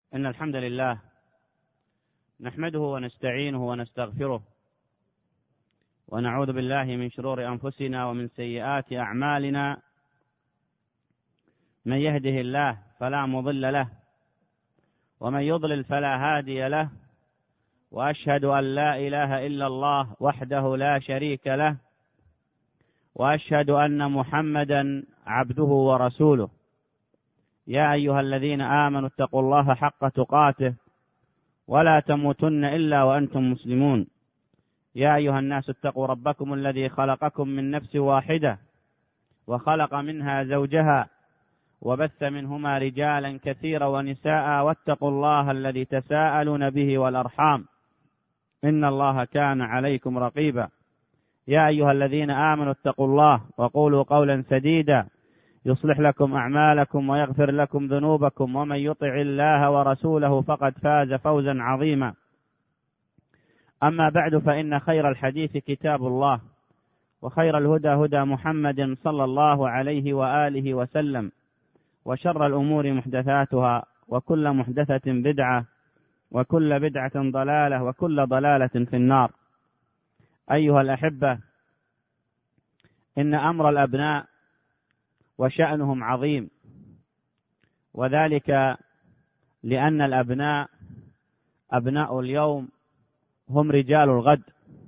إن الحمد لله نحمده ونستعينه ونستغفره ونعوذ بالله من شرور أنفسنا ومن سيئات أعمالنا. من يهده الله فلا مضل له ومن يضلل فلا هادي له، وأشهد أن لا إله إلا الله وحده لا شريك له، وأشهد أن محمدا عبده ورسوله. يا أيها الذين آمنوا اتقوا الله حق تقاته ولا تموتن إلا وأنتم مسلمون. يا أيها الناس اتقوا ربكم الذي خلقكم من نفس واحدة وخلق منها زوجها وبث منهما رجالا كثيرا ونساء، واتقوا الله الذي تساءلون به والأرحام إن الله كان عليكم رقيبا. يا أيها الذين آمنوا اتقوا الله وقولوا قولا سديدا يصلح لكم أعمالكم ويغفر لكم ذنوبكم، ومن يطع الله ورسوله فقد فاز فوزا عظيما. أما بعد، فإن خير الحديث كتاب الله، وخير الهدى هدى محمد صلى الله عليه وآله وسلم، وشر الأمور محدثاتها، وكل محدثة بدعة، وكل بدعة ضلالة، وكل ضلالة في النار. أيها الأحبة، إن أمر الأبناء وشأنهم عظيم، وذلك لأن الأبناء أبناء اليوم هم رجال الغد،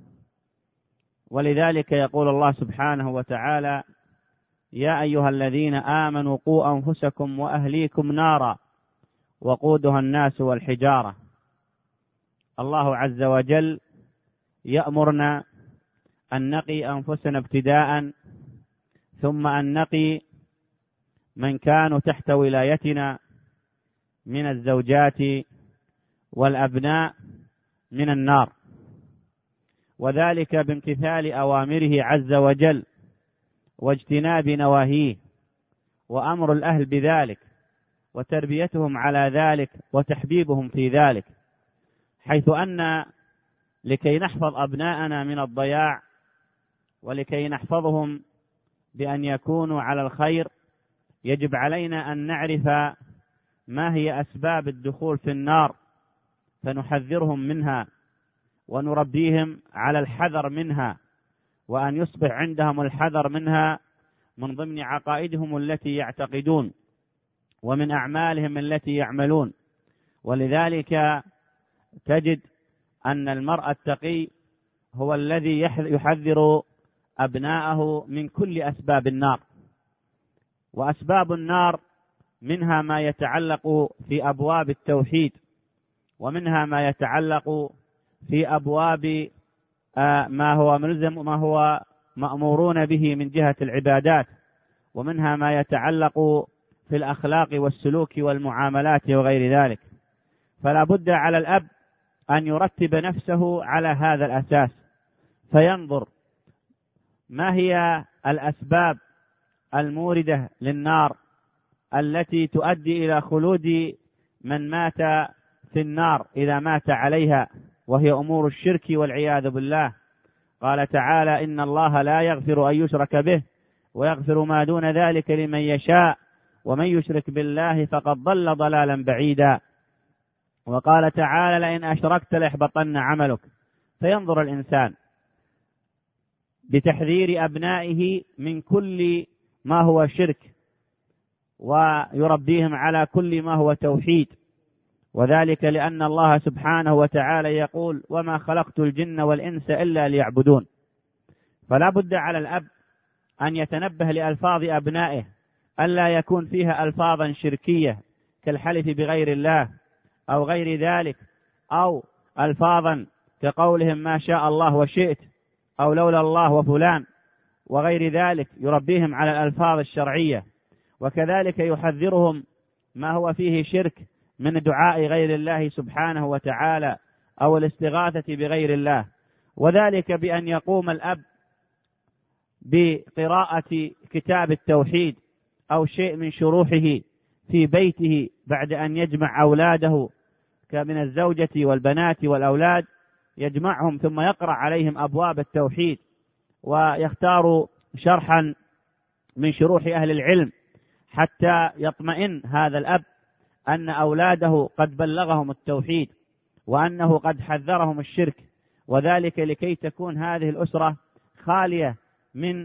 ولذلك يقول الله سبحانه وتعالى: يا أيها الذين آمنوا قوا أنفسكم وأهليكم نارا وقودها الناس والحجارة. الله عز وجل يأمرنا أن نقي أنفسنا ابتداء، ثم أن نقي من كانوا تحت ولايتنا من الزوجات والأبناء من النار، وذلك بامتثال أوامره عز وجل واجتناب نواهيه، وأمر الأهل بذلك وتربيتهم على ذلك وتحبيبهم في ذلك، حيث أن لكي نحفظ أبناءنا من الضياع ولكي نحفظهم بأن يكونوا على الخير يجب علينا أن نعرف ما هي أسباب الدخول في النار، فنحذرهم منها ونربيهم على الحذر منها، وأن يصبح عندهم الحذر منها من ضمن عقائدهم التي يعتقدون ومن أعمالهم التي يعملون. ولذلك تجد أن المرء التقي هو الذي يحذر أبناءه من كل أسباب النار. وأسباب النار منها ما يتعلق في أبواب التوحيد، ومنها ما يتعلق في أبواب ما هو ملزم وما هو مأمورون به من جهة العبادات، ومنها ما يتعلق في الأخلاق والسلوك والمعاملات وغير ذلك. فلا بد على الأب أن يرتب نفسه على هذا الأساس، فينظر ما هي الأسباب الموردة للنار التي تؤدي إلى خلود من مات في النار إذا مات عليها، وهي أمور الشرك والعياذ بالله. قال تعالى: إن الله لا يغفر أن يشرك به ويغفر ما دون ذلك لمن يشاء ومن يشرك بالله فقد ضل ضلالا بعيدا. وقال تعالى: لئن أشركت ليحبطن عملك. فينظر الإنسان بتحذير أبنائه من كل ما هو شرك، ويربيهم على كل ما هو توحيد، وذلك لأن الله سبحانه وتعالى يقول: وما خلقت الجن والإنس إلا ليعبدون. فلا بد على الأب أن يتنبه لألفاظ أبنائه، ألا يكون فيها ألفاظا شركية كالحلف بغير الله أو غير ذلك، أو ألفاظا كقولهم ما شاء الله وشئت، أو لولا الله وفلان وغير ذلك. يربيهم على الألفاظ الشرعية، وكذلك يحذرهم ما هو فيه شرك من دعاء غير الله سبحانه وتعالى أو الاستغاثة بغير الله، وذلك بأن يقوم الأب بقراءة كتاب التوحيد أو شيء من شروحه في بيته بعد أن يجمع أولاده من الزوجة والبنات والأولاد، يجمعهم ثم يقرأ عليهم أبواب التوحيد، ويختار شرحا من شروح أهل العلم حتى يطمئن هذا الأب أن أولاده قد بلغهم التوحيد وأنه قد حذرهم الشرك، وذلك لكي تكون هذه الأسرة خالية من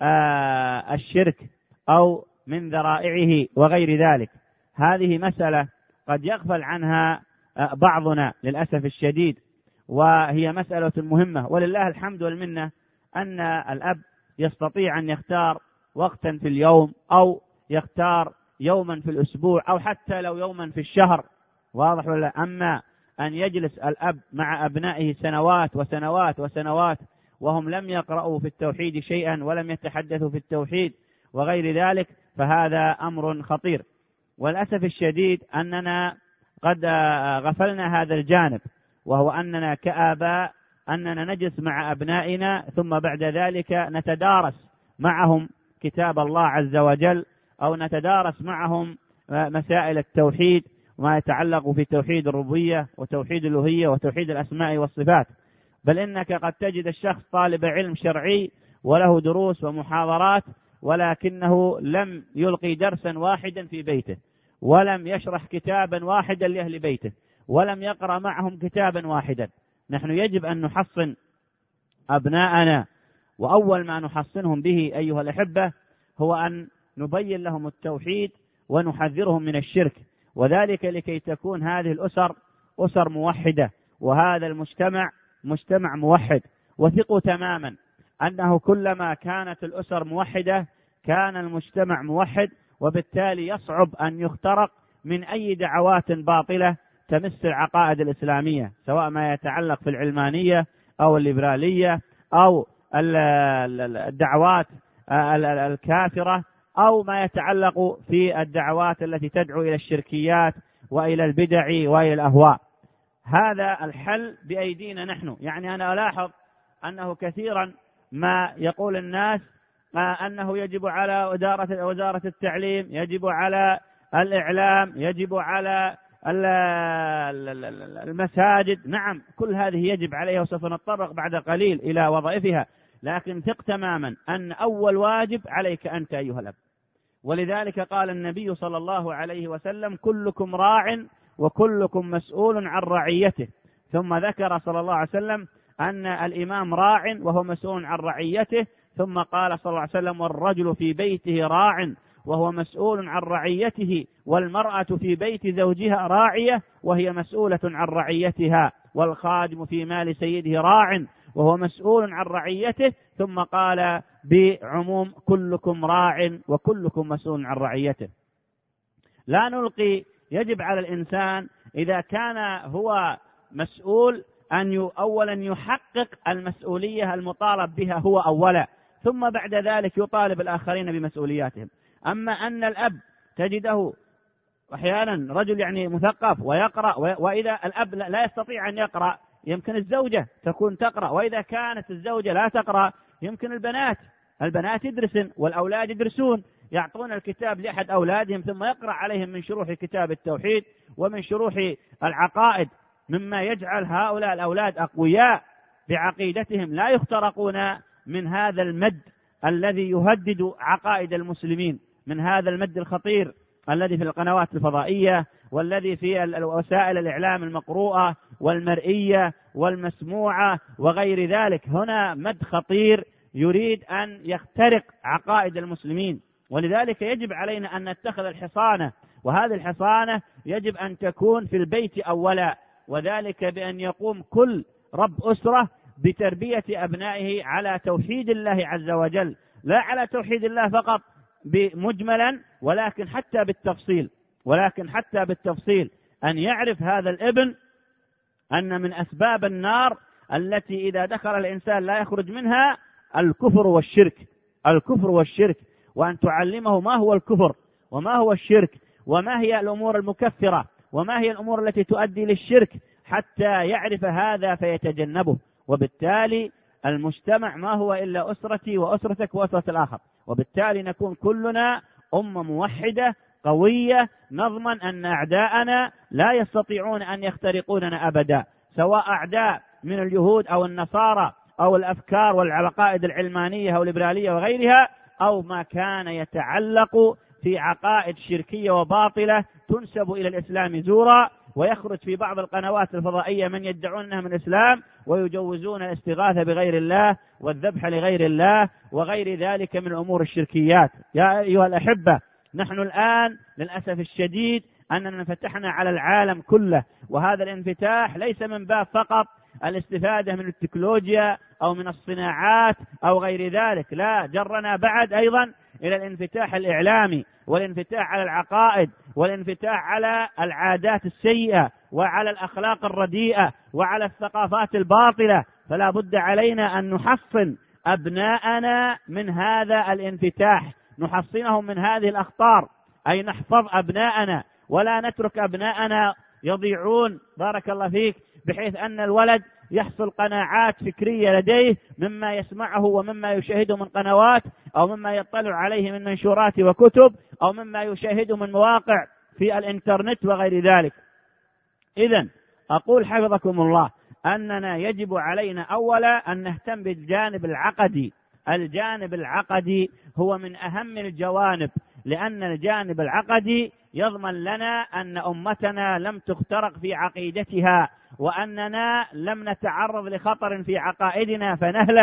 الشرك أو من ذرائعه وغير ذلك. هذه مسألة قد يغفل عنها بعضنا للأسف الشديد، وهي مسألة مهمة، ولله الحمد والمنة أن الأب يستطيع أن يختار وقتا في اليوم أو يختار يوما في الأسبوع أو حتى لو يوما في الشهر، واضح ولا؟ أما أن يجلس الأب مع أبنائه سنوات وسنوات وسنوات وهم لم يقرأوا في التوحيد شيئا ولم يتحدثوا في التوحيد وغير ذلك، فهذا أمر خطير. والأسف الشديد أننا قد غفلنا هذا الجانب، وهو أننا كآباء أننا نجلس مع أبنائنا ثم بعد ذلك نتدارس معهم كتاب الله عز وجل، أو نتدارس معهم مسائل التوحيد وما يتعلق في توحيد الربوبية وتوحيد الألوهية وتوحيد الأسماء والصفات. بل إنك قد تجد الشخص طالب علم شرعي وله دروس ومحاضرات، ولكنه لم يلقي درسا واحدا في بيته، ولم يشرح كتابا واحدا لأهل بيته، ولم يقرأ معهم كتابا واحدا. نحن يجب أن نحصن أبناءنا، وأول ما نحصنهم به أيها الأحبة هو أن نبين لهم التوحيد ونحذرهم من الشرك، وذلك لكي تكون هذه الأسر أسر موحدة، وهذا المجتمع مجتمع موحد. وثقوا تماما أنه كلما كانت الأسر موحدة كان المجتمع موحد، وبالتالي يصعب أن يخترق من أي دعوات باطلة تمس العقائد الإسلامية، سواء ما يتعلق في العلمانية أو الليبرالية أو الدعوات الكافرة، أو ما يتعلق في الدعوات التي تدعو إلى الشركيات وإلى البدع وإلى الأهواء. هذا الحل بأيدينا نحن. يعني أنا ألاحظ أنه كثيرا ما يقول الناس أنه يجب على وزارة التعليم، يجب على الإعلام، يجب على المساجد. نعم، كل هذه يجب عليها، وسوف نتطرق بعد قليل إلى وظائفها، لكن ثق تماما أن أول واجب عليك أنت أيها الأب. ولذلك قال النبي صلى الله عليه وسلم: كلكم راع وكلكم مسؤول عن رعيته. ثم ذكر صلى الله عليه وسلم أن الإمام راع وهو مسؤول عن رعيته، ثم قال صلى الله عليه وسلم: والرجل في بيته راع وهو مسؤول عن رعيته، والمرأة في بيت زوجها راعية وهي مسؤولة عن رعيتها، والخادم في مال سيده راع وهو مسؤول عن رعيته. ثم قال بعموم: كلكم راع وكلكم مسؤول عن رعيته. لا نلقي، يجب على الإنسان إذا كان هو مسؤول أن أولا يحقق المسؤولية المطالب بها هو أولا، ثم بعد ذلك يطالب الآخرين بمسؤولياتهم. أما أن الأب تجده أحيانا رجل يعني مثقف ويقرأ، وإذا الأب لا يستطيع أن يقرأ يمكن الزوجة تكون تقرأ، وإذا كانت الزوجة لا تقرأ يمكن البنات يدرسن والأولاد يدرسون، يعطون الكتاب لأحد أولادهم ثم يقرأ عليهم من شروح كتاب التوحيد ومن شروح العقائد، مما يجعل هؤلاء الأولاد أقوياء بعقيدتهم، لا يخترقون من هذا المد الذي يهدد عقائد المسلمين، من هذا المد الخطير الذي في القنوات الفضائية والذي في وسائل الإعلام المقروءة والمرئية والمسموعة وغير ذلك. هنا مد خطير يريد أن يخترق عقائد المسلمين، ولذلك يجب علينا أن نتخذ الحصانة، وهذه الحصانة يجب أن تكون في البيت أولا، وذلك بأن يقوم كل رب أسرة بتربية أبنائه على توحيد الله عز وجل، لا على توحيد الله فقط مجملا، ولكن حتى بالتفصيل أن يعرف هذا الابن أن من أسباب النار التي إذا دخل الإنسان لا يخرج منها الكفر والشرك، وأن تعلمه ما هو الكفر وما هو الشرك وما هي الأمور المكفرة وما هي الأمور التي تؤدي للشرك، حتى يعرف هذا فيتجنبه. وبالتالي المجتمع ما هو إلا أسرتي وأسرتك وأسرة الآخر، وبالتالي نكون كلنا أمة موحدة قوية، نضمن أن أعداءنا لا يستطيعون أن يخترقوننا أبدا، سواء أعداء من اليهود أو النصارى أو الأفكار والعقائد العلمانية أو الليبرالية وغيرها، أو ما كان يتعلق في عقائد شركية وباطلة تنسب إلى الإسلام زورا، ويخرج في بعض القنوات الفضائية من يدعون أنها من الإسلام ويجوزون الاستغاثة بغير الله والذبح لغير الله وغير ذلك من أمور الشركيات. يا أيها الأحبة، نحن الآن للأسف الشديد أننا انفتحنا على العالم كله، وهذا الانفتاح ليس من باب فقط الاستفادة من التكنولوجيا أو من الصناعات أو غير ذلك، لا، جرنا بعد أيضا إلى الانفتاح الإعلامي والانفتاح على العقائد والانفتاح على العادات السيئة وعلى الأخلاق الرديئة وعلى الثقافات الباطلة. فلا بد علينا أن نحصن أبناءنا من هذا الانفتاح، نحصنهم من هذه الأخطار، أي نحفظ أبناءنا ولا نترك أبناءنا يضيعون بارك الله فيك، بحيث أن الولد يحصل قناعات فكرية لديه مما يسمعه ومما يشاهده من قنوات أو مما يطلع عليه من منشورات وكتب أو مما يشاهده من مواقع في الإنترنت وغير ذلك. إذن أقول حفظكم الله أننا يجب علينا أولا أن نهتم بالجانب العقدي. الجانب العقدي هو من أهم الجوانب، لأن الجانب العقدي يضمن لنا أن أمتنا لم تخترق في عقيدتها، وأننا لم نتعرض لخطر في عقائدنا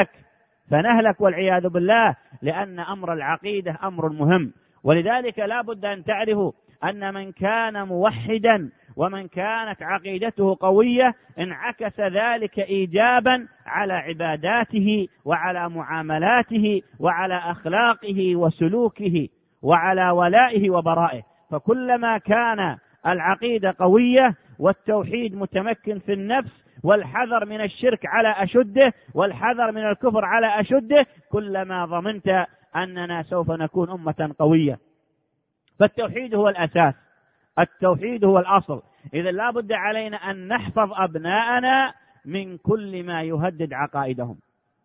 فنهلك والعياذ بالله، لأن أمر العقيدة أمر مهم. ولذلك لا بد أن تعرفوا أن من كان موحدا ومن كانت عقيدته قوية انعكس ذلك إيجابا على عباداته وعلى معاملاته وعلى أخلاقه وسلوكه وعلى ولائه وبرائه. فكلما كان العقيدة قوية والتوحيد متمكن في النفس والحذر من الشرك على أشده والحذر من الكفر على أشده، كلما ضمنت أننا سوف نكون أمة قوية. فالتوحيد هو الأساس، التوحيد هو الأصل. إذا لا بد علينا أن نحفظ أبناءنا من كل ما يهدد عقائدهم.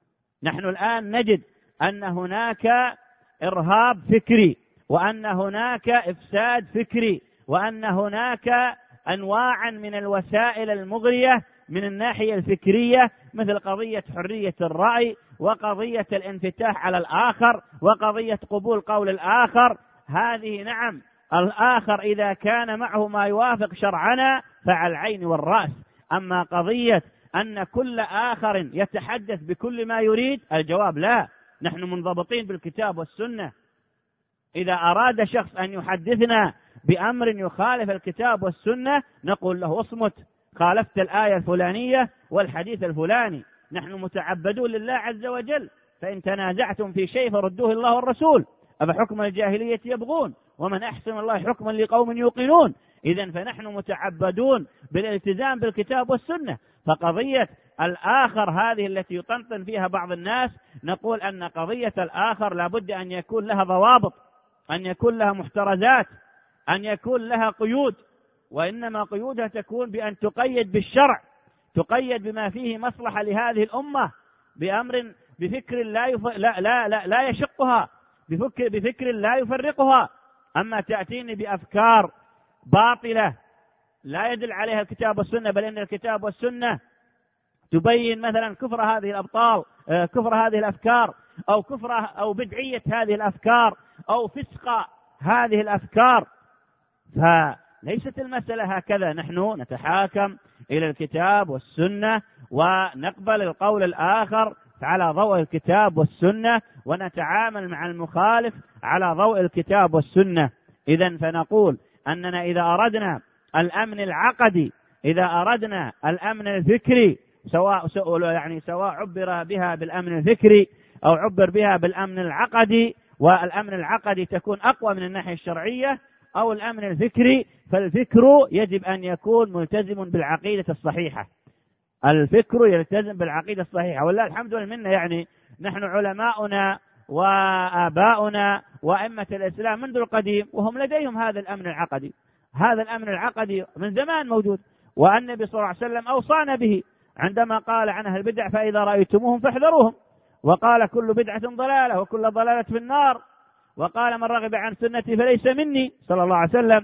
نحن الآن نجد أن هناك إرهاب فكري، وأن هناك إفساد فكري، وأن هناك أنواعا من الوسائل المغرية من الناحية الفكرية، مثل قضية حرية الرأي وقضية الانفتاح على الآخر وقضية قبول قول الآخر. هذه نعم، الآخر إذا كان معه ما يوافق شرعنا فعلى العين والرأس، أما قضية أن كل آخر يتحدث بكل ما يريد، الجواب لا، نحن منضبطين بالكتاب والسنة. إذا أراد شخص أن يحدثنا بأمر يخالف الكتاب والسنة نقول له اصمت، خالفت الآية الفلانية والحديث الفلاني، نحن متعبدون لله عز وجل، فإن تنازعتم في شيء فردوه الله والرسول، أفحكم الجاهلية يبغون ومن أحسن الله حكما لقوم يوقنون. إذن فنحن متعبدون بالالتزام بالكتاب والسنة. فقضية الآخر هذه التي يطنطن فيها بعض الناس، نقول أن قضية الآخر لابد أن يكون لها ضوابط، أن يكون لها محترزات، أن يكون لها قيود، وإنما قيودها تكون بأن تقيد بالشرع، تقيد بما فيه مصلحة لهذه الأمة، بأمر بفكر لا يشقها، بفكر لا يفرقها. أما تأتيني بأفكار باطلة لا يدل عليها الكتاب والسنة، بل إن الكتاب والسنة تبين مثلا كفر هذه الأبطال، كفر هذه الأفكار، أو كفر أو بدعية هذه الأفكار، أو فسق هذه الأفكار، فليست المسألة هكذا. نحن نتحاكم إلى الكتاب والسنة ونقبل القول الآخر على ضوء الكتاب والسنة، ونتعامل مع المخالف على ضوء الكتاب والسنة. إذن فنقول أننا إذا أردنا الأمن العقدي، إذا أردنا الأمن الفكري، سواء عبر بها بالأمن الفكري أو عبر بها بالأمن العقدي، والأمن العقدي تكون أقوى من الناحية الشرعية، أو الأمن الفكري، فالفكر يجب أن يكون ملتزم بالعقيدة الصحيحة. الفكر يلتزم بالعقيدة الصحيحة. والله الحمد لله منا، يعني نحن علماؤنا وآباؤنا وأئمة الإسلام منذ القديم وهم لديهم هذا الأمن العقدي. هذا الأمن العقدي من زمان موجود، والنبي صلى الله عليه وسلم أوصانا به عندما قال عن أهل البدع فإذا رأيتموهم فاحذروهم، وقال كل بدعة ضلالة وكل ضلالة في النار، وقال من رغب عن سنتي فليس مني صلى الله عليه وسلم.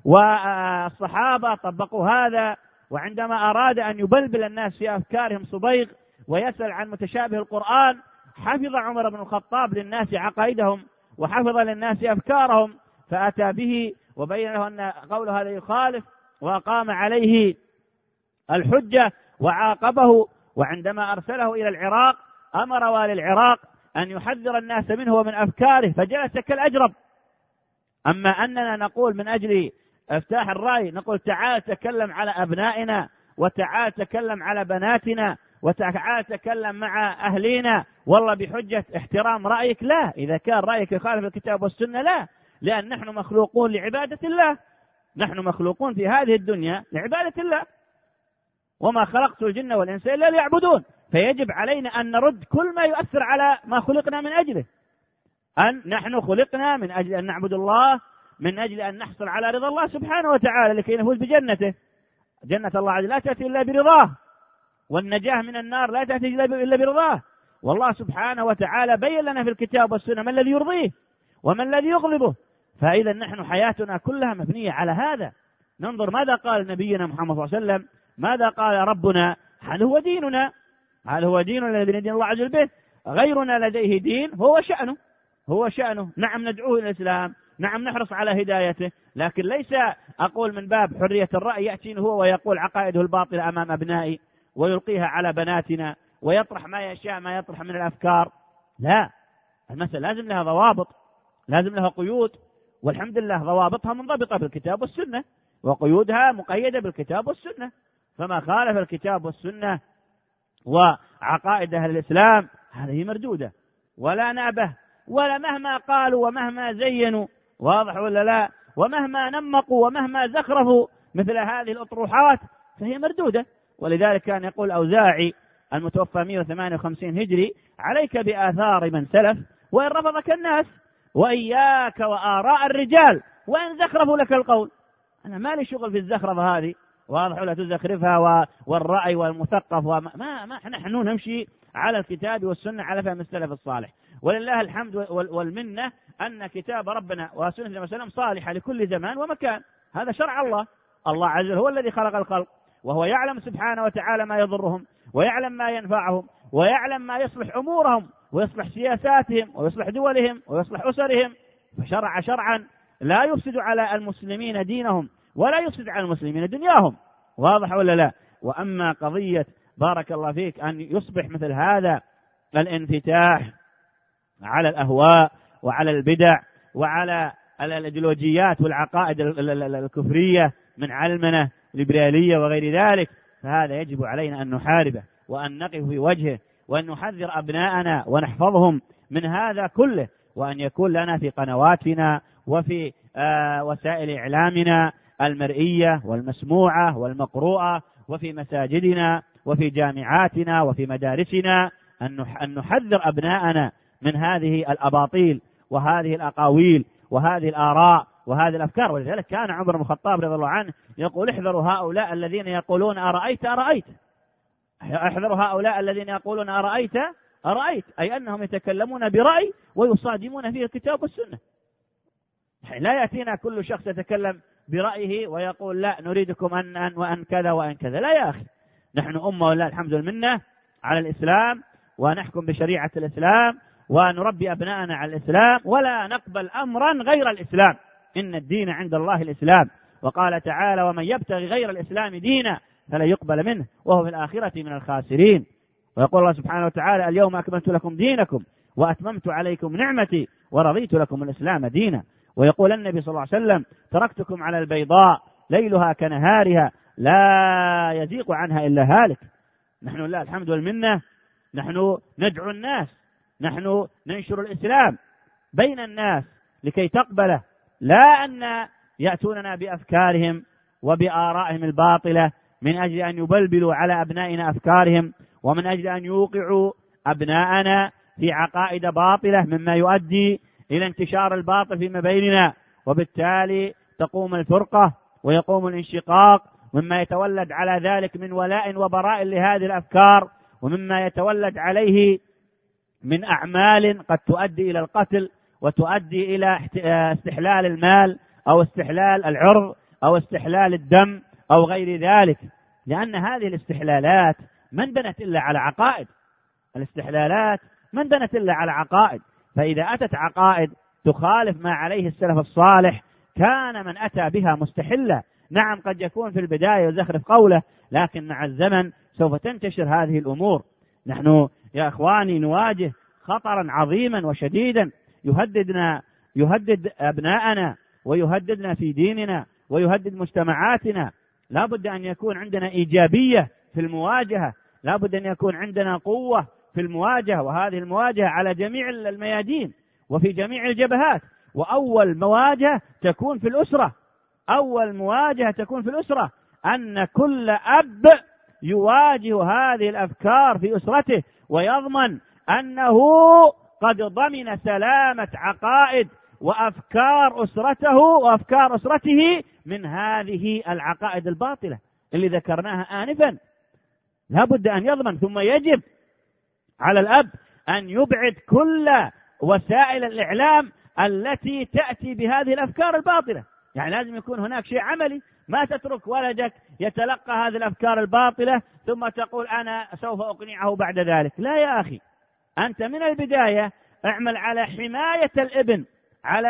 والصحابة طبقوا هذا، وعندما أراد أن يبلبل الناس في أفكارهم صبيغ ويسأل عن متشابه القرآن، حفظ عمر بن الخطاب للناس عقائدهم وحفظ للناس أفكارهم، فأتى به وبين له أن قوله هذا يخالف، وأقام عليه الحجة وعاقبه. وعندما أرسله إلى العراق أمر والي العراق أن يحذر الناس منه ومن أفكاره، فجلس كالأجرب. أما أننا نقول من أجل افتاح الرأي نقول تعال تكلم على أبنائنا، وتعال تكلم على بناتنا، وتعال تكلم مع أهلينا والله بحجة احترام رأيك، لا. إذا كان رأيك يخالف الكتاب والسنة لا، لأن نحن مخلوقون لعبادة الله، نحن مخلوقون في هذه الدنيا لعبادة الله، وما خلقت الجن والإنس إلا ليعبدون. فيجب علينا أن نرد كل ما يؤثر على ما خلقنا من أجله، أن نحن خلقنا من أجل أن نعبد الله، من أجل أن نحصل على رضا الله سبحانه وتعالى لكي نفوز بجنته. جنة الله عز وجل لا تأتي إلا برضاه، والنجاة من النار لا تأتي إلا برضاه. والله سبحانه وتعالى بين لنا في الكتاب والسنة ما الذي يرضيه وما الذي يغضبه. فإذا نحن حياتنا كلها مبنية على هذا. ننظر ماذا قال نبينا محمد صلى الله عليه وسلم، ماذا قال ربنا، هل هو ديننا، هل هو ديننا الذي ندين الله عز وجل به، غيرنا لديه دين هو شأنه. نعم ندعوه إلى الإسلام، نعم نحرص على هدايته، لكن ليس أقول من باب حرية الرأي يأتين هو ويقول عقائده الباطلة أمام أبنائي ويلقيها على بناتنا ويطرح ما يشاء ما يطرح من الأفكار. لا، المسألة لازم لها ضوابط، لازم لها قيود، والحمد لله ضوابطها منضبطة بالكتاب والسنة، وقيودها مقيدة بالكتاب والسنة. فما خالف الكتاب والسنة وعقائد أهل الإسلام هذه مردودة ولا نأبه، ولا مهما قالوا ومهما زينوا، واضح ولا لا، ومهما نمقوا ومهما زخرفوا مثل هذه الأطروحات فهي مردودة. ولذلك كان يقول أوزاعي المتوفى 158 هجري: عليك بآثار من سلف وإن رفضك الناس، وإياك وآراء الرجال وإن زخرفوا لك القول. أنا ما لي شغل في الزخرفة هذه، واضح ولا تزخرفها والرأي والمثقف ما نحن نمشي على الكتاب والسنة على فهم السلف الصالح. ولله الحمد والمنة أن كتاب ربنا وسنة النبي صلى الله عليه وسلم صالحة لكل زمان ومكان. هذا شرع الله عز وجل هو الذي خلق الخلق، وهو يعلم سبحانه وتعالى ما يضرهم ويعلم ما ينفعهم ويعلم ما يصلح أمورهم ويصلح سياساتهم ويصلح دولهم ويصلح أسرهم. فشرع شرعا لا يفسد على المسلمين دينهم ولا يفسد على المسلمين دنياهم، واضح ولا لا. وأما قضية بارك الله فيك أن يصبح مثل هذا الانفتاح على الأهواء وعلى البدع وعلى الأيديولوجيات والعقائد الكفرية من علمنة ليبرالية وغير ذلك، فهذا يجب علينا أن نحاربه وأن نقف في وجهه وأن نحذر أبناءنا ونحفظهم من هذا كله، وأن يكون لنا في قنواتنا وفي وسائل إعلامنا المرئية والمسموعة والمقروءة وفي مساجدنا وفي جامعاتنا وفي مدارسنا أن نحذر أبناءنا من هذه الأباطيل وهذه الأقاويل وهذه الآراء وهذه الأفكار. ولذلك كان عمر بن الخطاب رضي الله عنه يقول: احذروا هؤلاء الذين يقولون أرأيت، احذروا هؤلاء الذين يقولون أرأيت، أي أنهم يتكلمون برأي ويصادمون فيه الكتاب والسنة. لا يأتينا كل شخص يتكلم برأيه ويقول لا نريدكم أن وأن كذا وأن كذا. لا يا أخي، نحن أمة ولله الحمد والمنة على الإسلام، ونحكم بشريعة الإسلام ونربي أبناءنا على الإسلام، ولا نقبل أمرا غير الإسلام. إن الدين عند الله الإسلام، وقال تعالى: ومن يبتغي غير الإسلام دينا فلا يقبل منه وهو في الآخرة من الخاسرين. ويقول الله سبحانه وتعالى: اليوم أكملت لكم دينكم وأتممت عليكم نعمتي ورضيت لكم الإسلام دينا. ويقول النبي صلى الله عليه وسلم: تركتكم على البيضاء ليلها كنهارها لا يزيغ عنها إلا هالك. نحن لله الحمد والمنة، نحن ندعو الناس، نحن ننشر الإسلام بين الناس لكي تقبله، لا أن يأتوننا بأفكارهم وبآرائهم الباطلة من أجل أن يبلبلوا على أبنائنا أفكارهم، ومن أجل أن يوقعوا أبناءنا في عقائد باطلة مما يؤدي إلى انتشار الباطل فيما بيننا، وبالتالي تقوم الفرقة ويقوم الانشقاق، مما يتولد على ذلك من ولاء وبراء لهذه الأفكار، ومما يتولد عليه من أعمال قد تؤدي إلى القتل وتؤدي إلى استحلال المال أو استحلال العرض أو استحلال الدم أو غير ذلك. لأن هذه الاستحلالات من بنت إلا على عقائد، الاستحلالات من بنت إلا على عقائد. فإذا أتت عقائد تخالف ما عليه السلف الصالح كان من أتى بها مستحلة. نعم قد يكون في البداية يزخرف قوله، لكن مع الزمن سوف تنتشر هذه الأمور. نحن يا إخواني نواجه خطرا عظيما وشديدا يهدد أبناءنا ويهددنا في ديننا ويهدد مجتمعاتنا. لا بد أن يكون عندنا إيجابية في المواجهة، لا بد أن يكون عندنا قوة في المواجهة، وهذه المواجهة على جميع الميادين وفي جميع الجبهات. وأول مواجهة تكون في الأسرة، أول مواجهة تكون في الأسرة، أن كل أب يواجه هذه الأفكار في أسرته ويضمن أنه قد ضمن سلامة عقائد وأفكار أسرته وأفكار أسرته من هذه العقائد الباطلة اللي ذكرناها آنفا. لا بد أن يضمن. ثم يجب على الأب أن يبعد كل وسائل الإعلام التي تأتي بهذه الأفكار الباطلة. يعني لازم يكون هناك شيء عملي، ما تترك ولدك يتلقى هذه الأفكار الباطلة ثم تقول أنا سوف أقنعه بعد ذلك. لا يا أخي، أنت من البداية اعمل على حماية الابن، على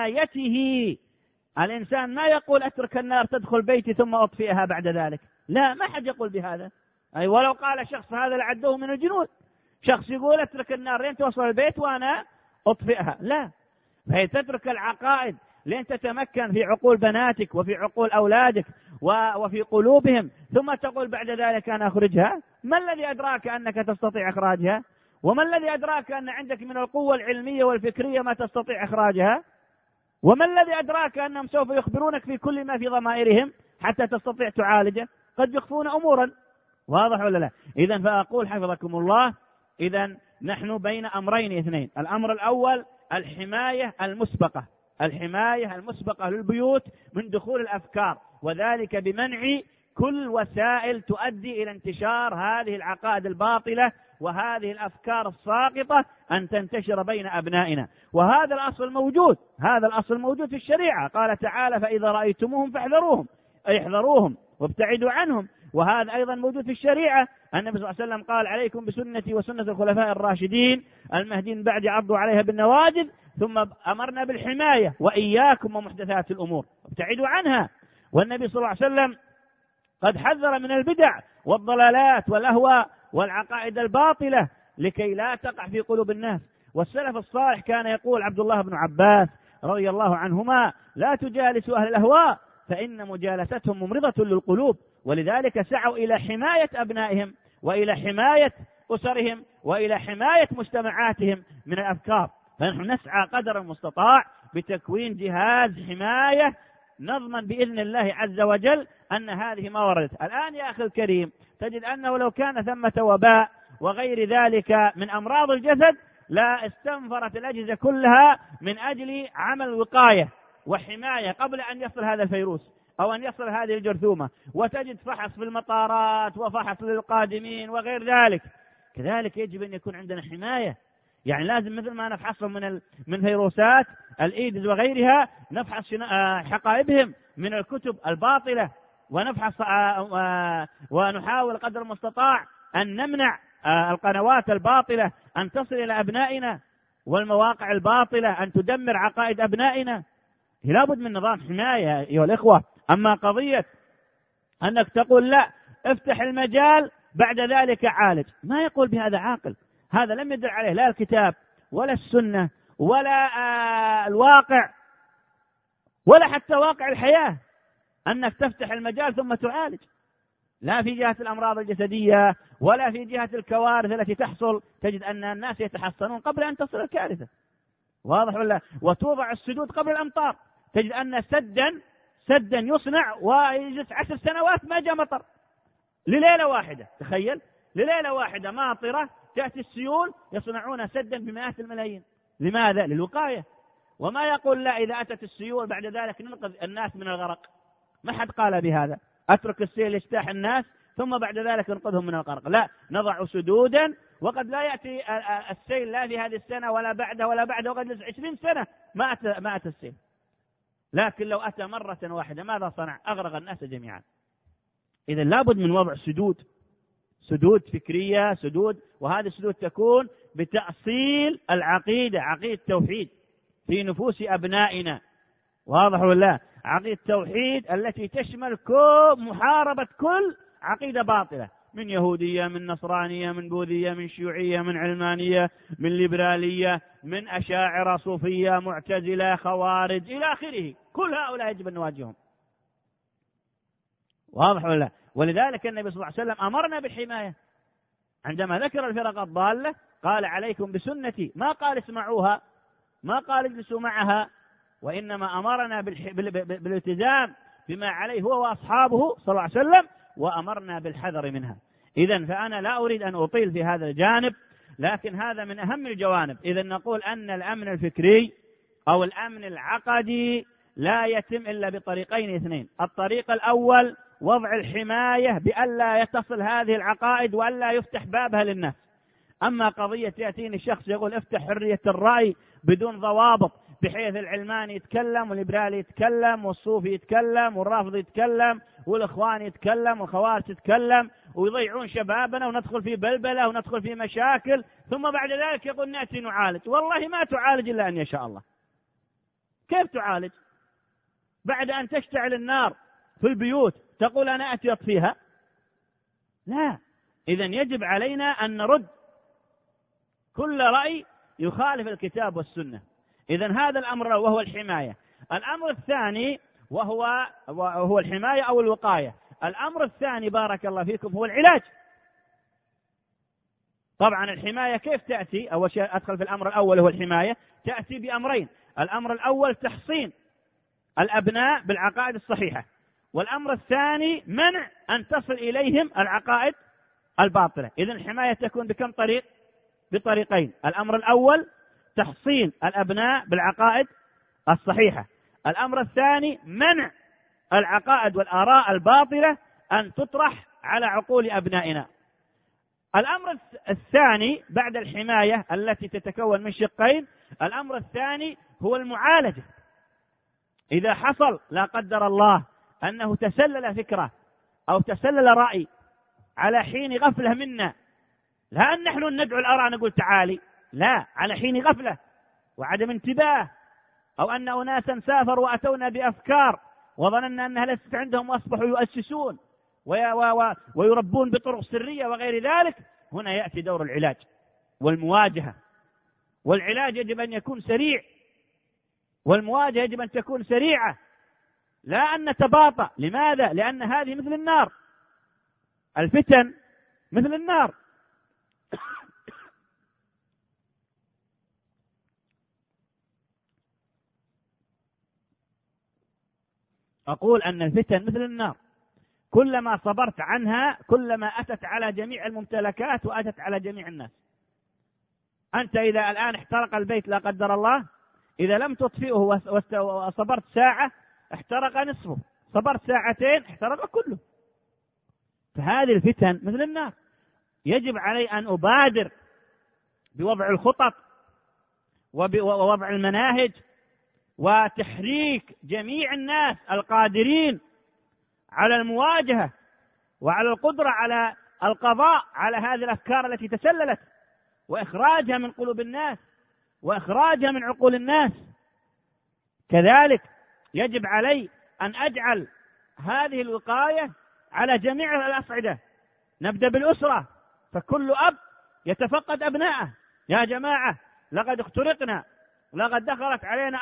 حمايته. الإنسان ما يقول أترك النار تدخل بيتي ثم أطفئها بعد ذلك، لا، ما حد يقول بهذا. أي ولو قال شخص هذا لعدوه من الجنود، شخص يقول أترك النار لين توصل البيت وأنا أطفئها، لا. فهي تترك العقائد لين تتمكن في عقول بناتك وفي عقول أولادك وفي قلوبهم، ثم تقول بعد ذلك أنا أخرجها. ما الذي أدراك أنك تستطيع إخراجها؟ وما الذي أدراك أن عندك من القوة العلمية والفكرية ما تستطيع إخراجها؟ وما الذي أدراك أنهم سوف يخبرونك في كل ما في ضمائرهم حتى تستطيع تعالجه؟ قد يخفون أمورا. واضح ولا لا؟ إذن فأقول حفظكم الله، إذن نحن بين أمرين اثنين. الأمر الأول الحماية المسبقة، الحماية المسبقة للبيوت من دخول الأفكار، وذلك بمنع كل وسائل تؤدي إلى انتشار هذه العقائد الباطلة وهذه الأفكار الساقطة أن تنتشر بين أبنائنا. وهذا الأصل موجود، هذا الأصل موجود في الشريعة. قال تعالى فإذا رأيتموهم فاحذروهم، أي احذروهم وابتعدوا عنهم. وهذا أيضا موجود في الشريعة. النبي صلى الله عليه وسلم قال عليكم بسنتي وسنة الخلفاء الراشدين المهديين بعد عضوا عليها بالنواجذ، ثم أمرنا بالحماية وإياكم ومحدثات الأمور ابتعدوا عنها. والنبي صلى الله عليه وسلم قد حذر من البدع والضلالات والأهواء والعقائد الباطلة لكي لا تقع في قلوب الناس. والسلف الصالح كان يقول عبد الله بن عباس رضي الله عنهما لا تجالسوا أهل الأهواء فإن مجالستهم ممرضة للقلوب. ولذلك سعوا إلى حماية أبنائهم وإلى حماية أسرهم وإلى حماية مجتمعاتهم من الأفكار. فنحن نسعى قدر المستطاع بتكوين جهاز حماية نضمن بإذن الله عز وجل أن هذه ما وردت. الآن يا أخي الكريم تجد أنه لو كان ثمة وباء وغير ذلك من أمراض الجسد لا استنفرت الأجهزة كلها من أجل عمل وقاية وحماية قبل أن يصل هذا الفيروس أو أن يصل هذه الجرثومة. وتجد فحص في المطارات وفحص للقادمين وغير ذلك. كذلك يجب أن يكون عندنا حماية. يعني لازم مثل ما نفحصهم من فيروسات الإيدز وغيرها نفحص حقائبهم من الكتب الباطلة، ونفحص ونحاول قدر المستطاع أن نمنع القنوات الباطلة أن تصل إلى أبنائنا والمواقع الباطلة أن تدمر عقائد أبنائنا. لابد من نظام حماية أيها الإخوة. أما قضية أنك تقول لا افتح المجال بعد ذلك عالج، ما يقول بهذا عاقل. هذا لم يدل عليه لا الكتاب ولا السنة ولا الواقع ولا حتى واقع الحياة أنك تفتح المجال ثم تعالج، لا في جهة الأمراض الجسدية ولا في جهة الكوارث التي تحصل. تجد أن الناس يتحصنون قبل أن تصل الكارثة. واضح ولا؟ وتوضع السدود قبل الأمطار. تجد أن سدا يصنع ويجلس 10 سنوات ما جاء مطر لليلة واحدة. تخيل، لليلة واحدة ماطرة تأتي السيول يصنعون سدا بمئات الملايين. لماذا؟ للوقاية. وما يقول لا إذا أتت السيول بعد ذلك ننقذ الناس من الغرق. ما حد قال بهذا، أترك السيل يجتاح الناس ثم بعد ذلك ننقذهم من الغرق. لا، نضع سدودا، وقد لا يأتي السيل لا في هذه السنة ولا بعدها ولا بعدها، وقد 20 سنة ما أتى السيل. لكن لو أتى مرة واحدة ماذا صنع؟ أغرق الناس جميعا. إذن لابد من وضع سدود فكرية، سدود، وهذه السدود تكون بتأصيل العقيدة، عقيدة التوحيد في نفوس أبنائنا. واضح ولا؟ عقيدة التوحيد التي تشمل محاربة كل عقيدة باطلة، من يهودية، من نصرانية، من بوذية، من شيوعية، من علمانية، من ليبرالية، من أشاعرة، صوفية، معتزلة، خوارج، إلى آخره. كل هؤلاء يجب أن نواجههم. واضح ولا؟ ولذلك النبي صلى الله عليه وسلم أمرنا بالحماية عندما ذكر الفرق الضالة، قال عليكم بسنتي، ما قال اسمعوها، ما قال اجلسوا معها، وإنما أمرنا بالالتزام بما عليه هو وأصحابه صلى الله عليه وسلم، وأمرنا بالحذر منها. إذن فأنا لا أريد أن أطيل في هذا الجانب، لكن هذا من أهم الجوانب. إذن نقول أن الأمن الفكري أو الأمن العقدي لا يتم إلا بطريقين اثنين. الطريق الأول وضع الحماية بألا يتصل هذه العقائد وألا يفتح بابها للناس. أما قضية يأتيني شخص يقول افتح حرية الرأي بدون ضوابط، بحيث العلماني يتكلم والليبرالي يتكلم والصوفي يتكلم والرافضي يتكلم والإخوان يتكلم والخوارج يتكلم، ويضيعون شبابنا وندخل في بلبلة وندخل في مشاكل، ثم بعد ذلك يقول نأتي نعالج. والله ما تعالج إلا أن يشاء الله. كيف تعالج بعد أن تشتعل النار في البيوت تقول أنا أتي أطفيها؟ لا. إذن يجب علينا أن نرد كل رأي يخالف الكتاب والسنة. إذن هذا الأمر وهو الحماية. الأمر الثاني وهو الحماية أو الوقاية. الأمر الثاني بارك الله فيكم هو العلاج. طبعا الحماية كيف تأتي؟ أول شيء أدخل في الأمر الأول هو الحماية، تأتي بأمرين. الأمر الأول تحصين الأبناء بالعقائد الصحيحة، والأمر الثاني منع أن تصل إليهم العقائد الباطلة. إذن الحماية تكون بكم طريق؟ بطريقين. الأمر الأول تحصين الأبناء بالعقائد الصحيحة، الأمر الثاني منع العقائد والآراء الباطلة أن تطرح على عقول أبنائنا. الأمر الثاني بعد الحماية التي تتكون من شقين، الأمر الثاني هو المعالجة. إذا حصل لا قدر الله أنه تسلل فكرة أو تسلل رأي على حين غفلة منا، لا أن نحن ندعو الآراء نقول تعالي، لا، على حين غفلة وعدم انتباه، أو أن أناسا سافروا وأتونا بأفكار وظننا أنها ليست عندهم وأصبحوا يؤسسون ويربون بطرق سرية وغير ذلك. هنا يأتي دور العلاج والمواجهة. والعلاج يجب أن يكون سريع، والمواجهة يجب أن تكون سريعة، لا أن نتباطأ. لماذا؟ لأن هذه مثل النار، الفتن مثل النار. أقول أن الفتن مثل النار، كلما صبرت عنها كلما أتت على جميع الممتلكات وأتت على جميع الناس. أنت إذا الآن احترق البيت لا قدر الله، إذا لم تطفئه وصبرت ساعة احترق نصفه، صبرت ساعتين احترق كله. فهذه الفتن مثل النار. يجب علي أن أبادر بوضع الخطط ووضع المناهج وتحريك جميع الناس القادرين على المواجهة وعلى القدرة على القضاء على هذه الأفكار التي تسللت، وإخراجها من قلوب الناس وإخراجها من عقول الناس. كذلك يجب علي أن أجعل هذه الوقاية على جميع الأصعدة. نبدأ بالأسرة، فكل أب يتفقد أبنائه، يا جماعة لقد اخترقنا، لقد دخلت علينا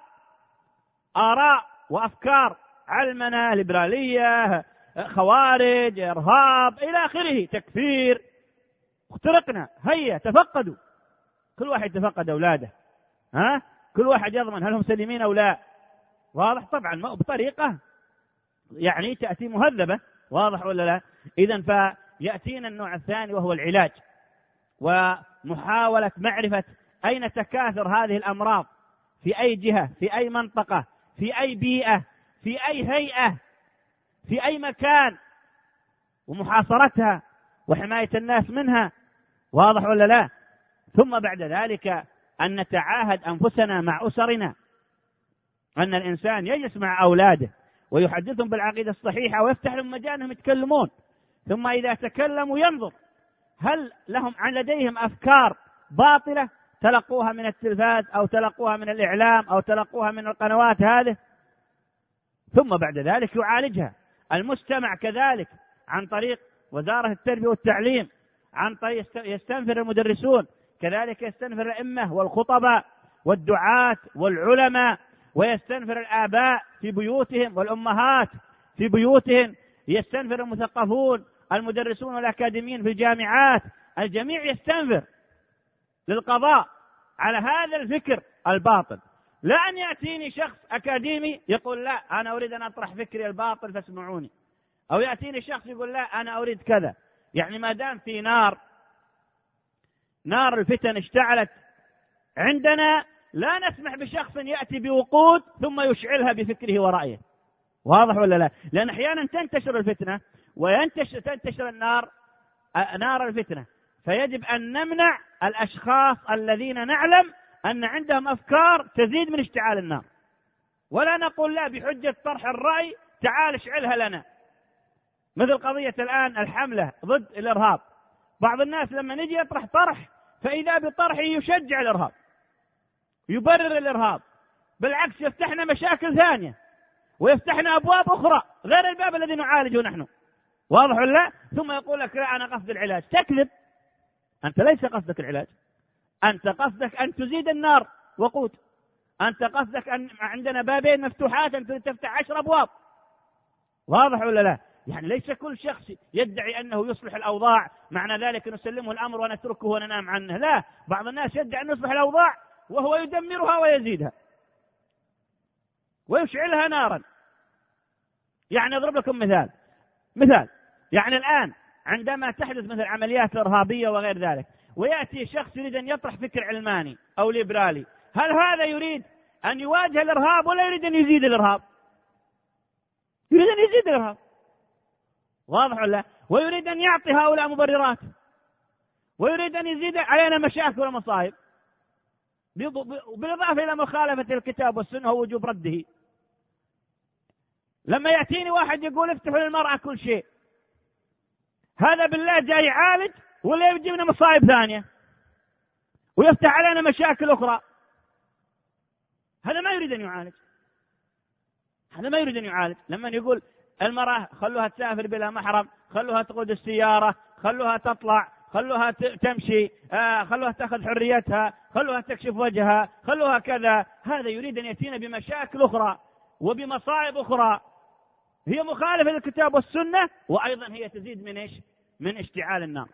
آراء وأفكار علمنة، ليبرالية، خوارج، إرهاب، إلى آخره، تكفير، اخترقنا، هيا تفقدوا. كل واحد يتفقد أولاده، كل واحد يضمن هل هم سليمين أو لا. واضح؟ طبعا بطريقة يعني تأتي مهذبة. واضح ولا لا؟ إذن فيأتينا النوع الثاني وهو العلاج، ومحاولة معرفة أين تكاثر هذه الأمراض، في أي جهة، في أي منطقة، في أي بيئة، في أي هيئة، في أي مكان، ومحاصرتها وحماية الناس منها. واضح ولا لا؟ ثم بعد ذلك أن نتعاهد أنفسنا مع أسرنا، أن الإنسان يجلس مع أولاده ويحدثهم بالعقيدة الصحيحة ويفتح لهم مجال أنهم يتكلمون، ثم إذا تكلموا ينظر هل لهم لديهم أفكار باطلة تلقوها من التلفاز أو تلقوها من الإعلام أو تلقوها من القنوات هذه، ثم بعد ذلك يعالجها. المجتمع كذلك عن طريق وزارة التربية والتعليم، عن طريق يستنفر المدرسون، كذلك يستنفر الأئمة والخطباء والدعاة والعلماء، ويستنفر الآباء في بيوتهم والأمهات في بيوتهم، يستنفر المثقفون المدرسون والأكاديميين في الجامعات، الجميع يستنفر للقضاء على هذا الفكر الباطل. لا أن يأتيني شخص أكاديمي يقول لا أنا أريد أن أطرح فكري الباطل فاسمعوني، أو يأتيني شخص يقول لا أنا أريد كذا. يعني ما دام في نار الفتن اشتعلت عندنا، لا نسمح بشخص يأتي بوقود ثم يشعلها بفكره ورأيه. واضح ولا لا؟ لأن أحيانا تنتشر الفتنة وتنتشر نار الفتنة، فيجب أن نمنع الأشخاص الذين نعلم أن عندهم أفكار تزيد من اشتعال النار، ولا نقول لا بحجة طرح الرأي تعال اشعلها لنا. مثل قضية الآن الحملة ضد الإرهاب، بعض الناس لما نجي يطرح طرح فإذا بطرحه يشجع الإرهاب، يبرر الإرهاب، بالعكس يفتحنا مشاكل ثانية ويفتحنا أبواب أخرى غير الباب الذي نعالجه نحن. واضح ولا لا؟ ثم يقول لك لا أنا قصد العلاج. تكذب، أنت ليس قصدك العلاج، أنت قصدك أن تزيد النار وقود، أنت قصدك أن عندنا بابين مفتوحات أنت تفتح 10 أبواب. واضح ولا لا؟ يعني ليس كل شخص يدعي أنه يصلح الأوضاع معنى ذلك نسلمه الأمر ونتركه وننام عنه. لا، بعض الناس يدعي أن يصلح الأوضاع وهو يدمرها ويزيدها ويشعلها نارا. يعني أضرب لكم مثال، يعني الآن عندما تحدث مثل عمليات إرهابية وغير ذلك، ويأتي شخص يريد أن يطرح فكر علماني أو ليبرالي، هل هذا يريد أن يواجه الإرهاب ولا يريد أن يزيد الإرهاب؟ يريد أن يزيد الإرهاب. واضح ولا؟ ويريد أن يعطي هؤلاء مبررات، ويريد أن يزيد علينا مشاكل ومصائب، بالإضافة إلى مخالفة الكتاب والسنة ووجوب رده. لما يأتيني واحد يقول افتحوا للمرأة كل شيء، هذا بالله جاي يعالج ولا يجيب لنا مصائب ثانية ويفتح علينا مشاكل أخرى؟ هذا ما يريد أن يعالج، هذا ما يريد أن يعالج. لما يقول المرأة خلوها تسافر بلا محرم، خلوها تقود السيارة، خلوها تطلع، خلوها تمشي، خلوها تأخذ حريتها، خلوها تكشف وجهها، خلوها كذا، هذا يريد أن يأتينا بمشاكل أخرى وبمصائب أخرى هي مخالفة للكتاب والسنة، وأيضا هي تزيد من إيش؟ من اشتعال النار.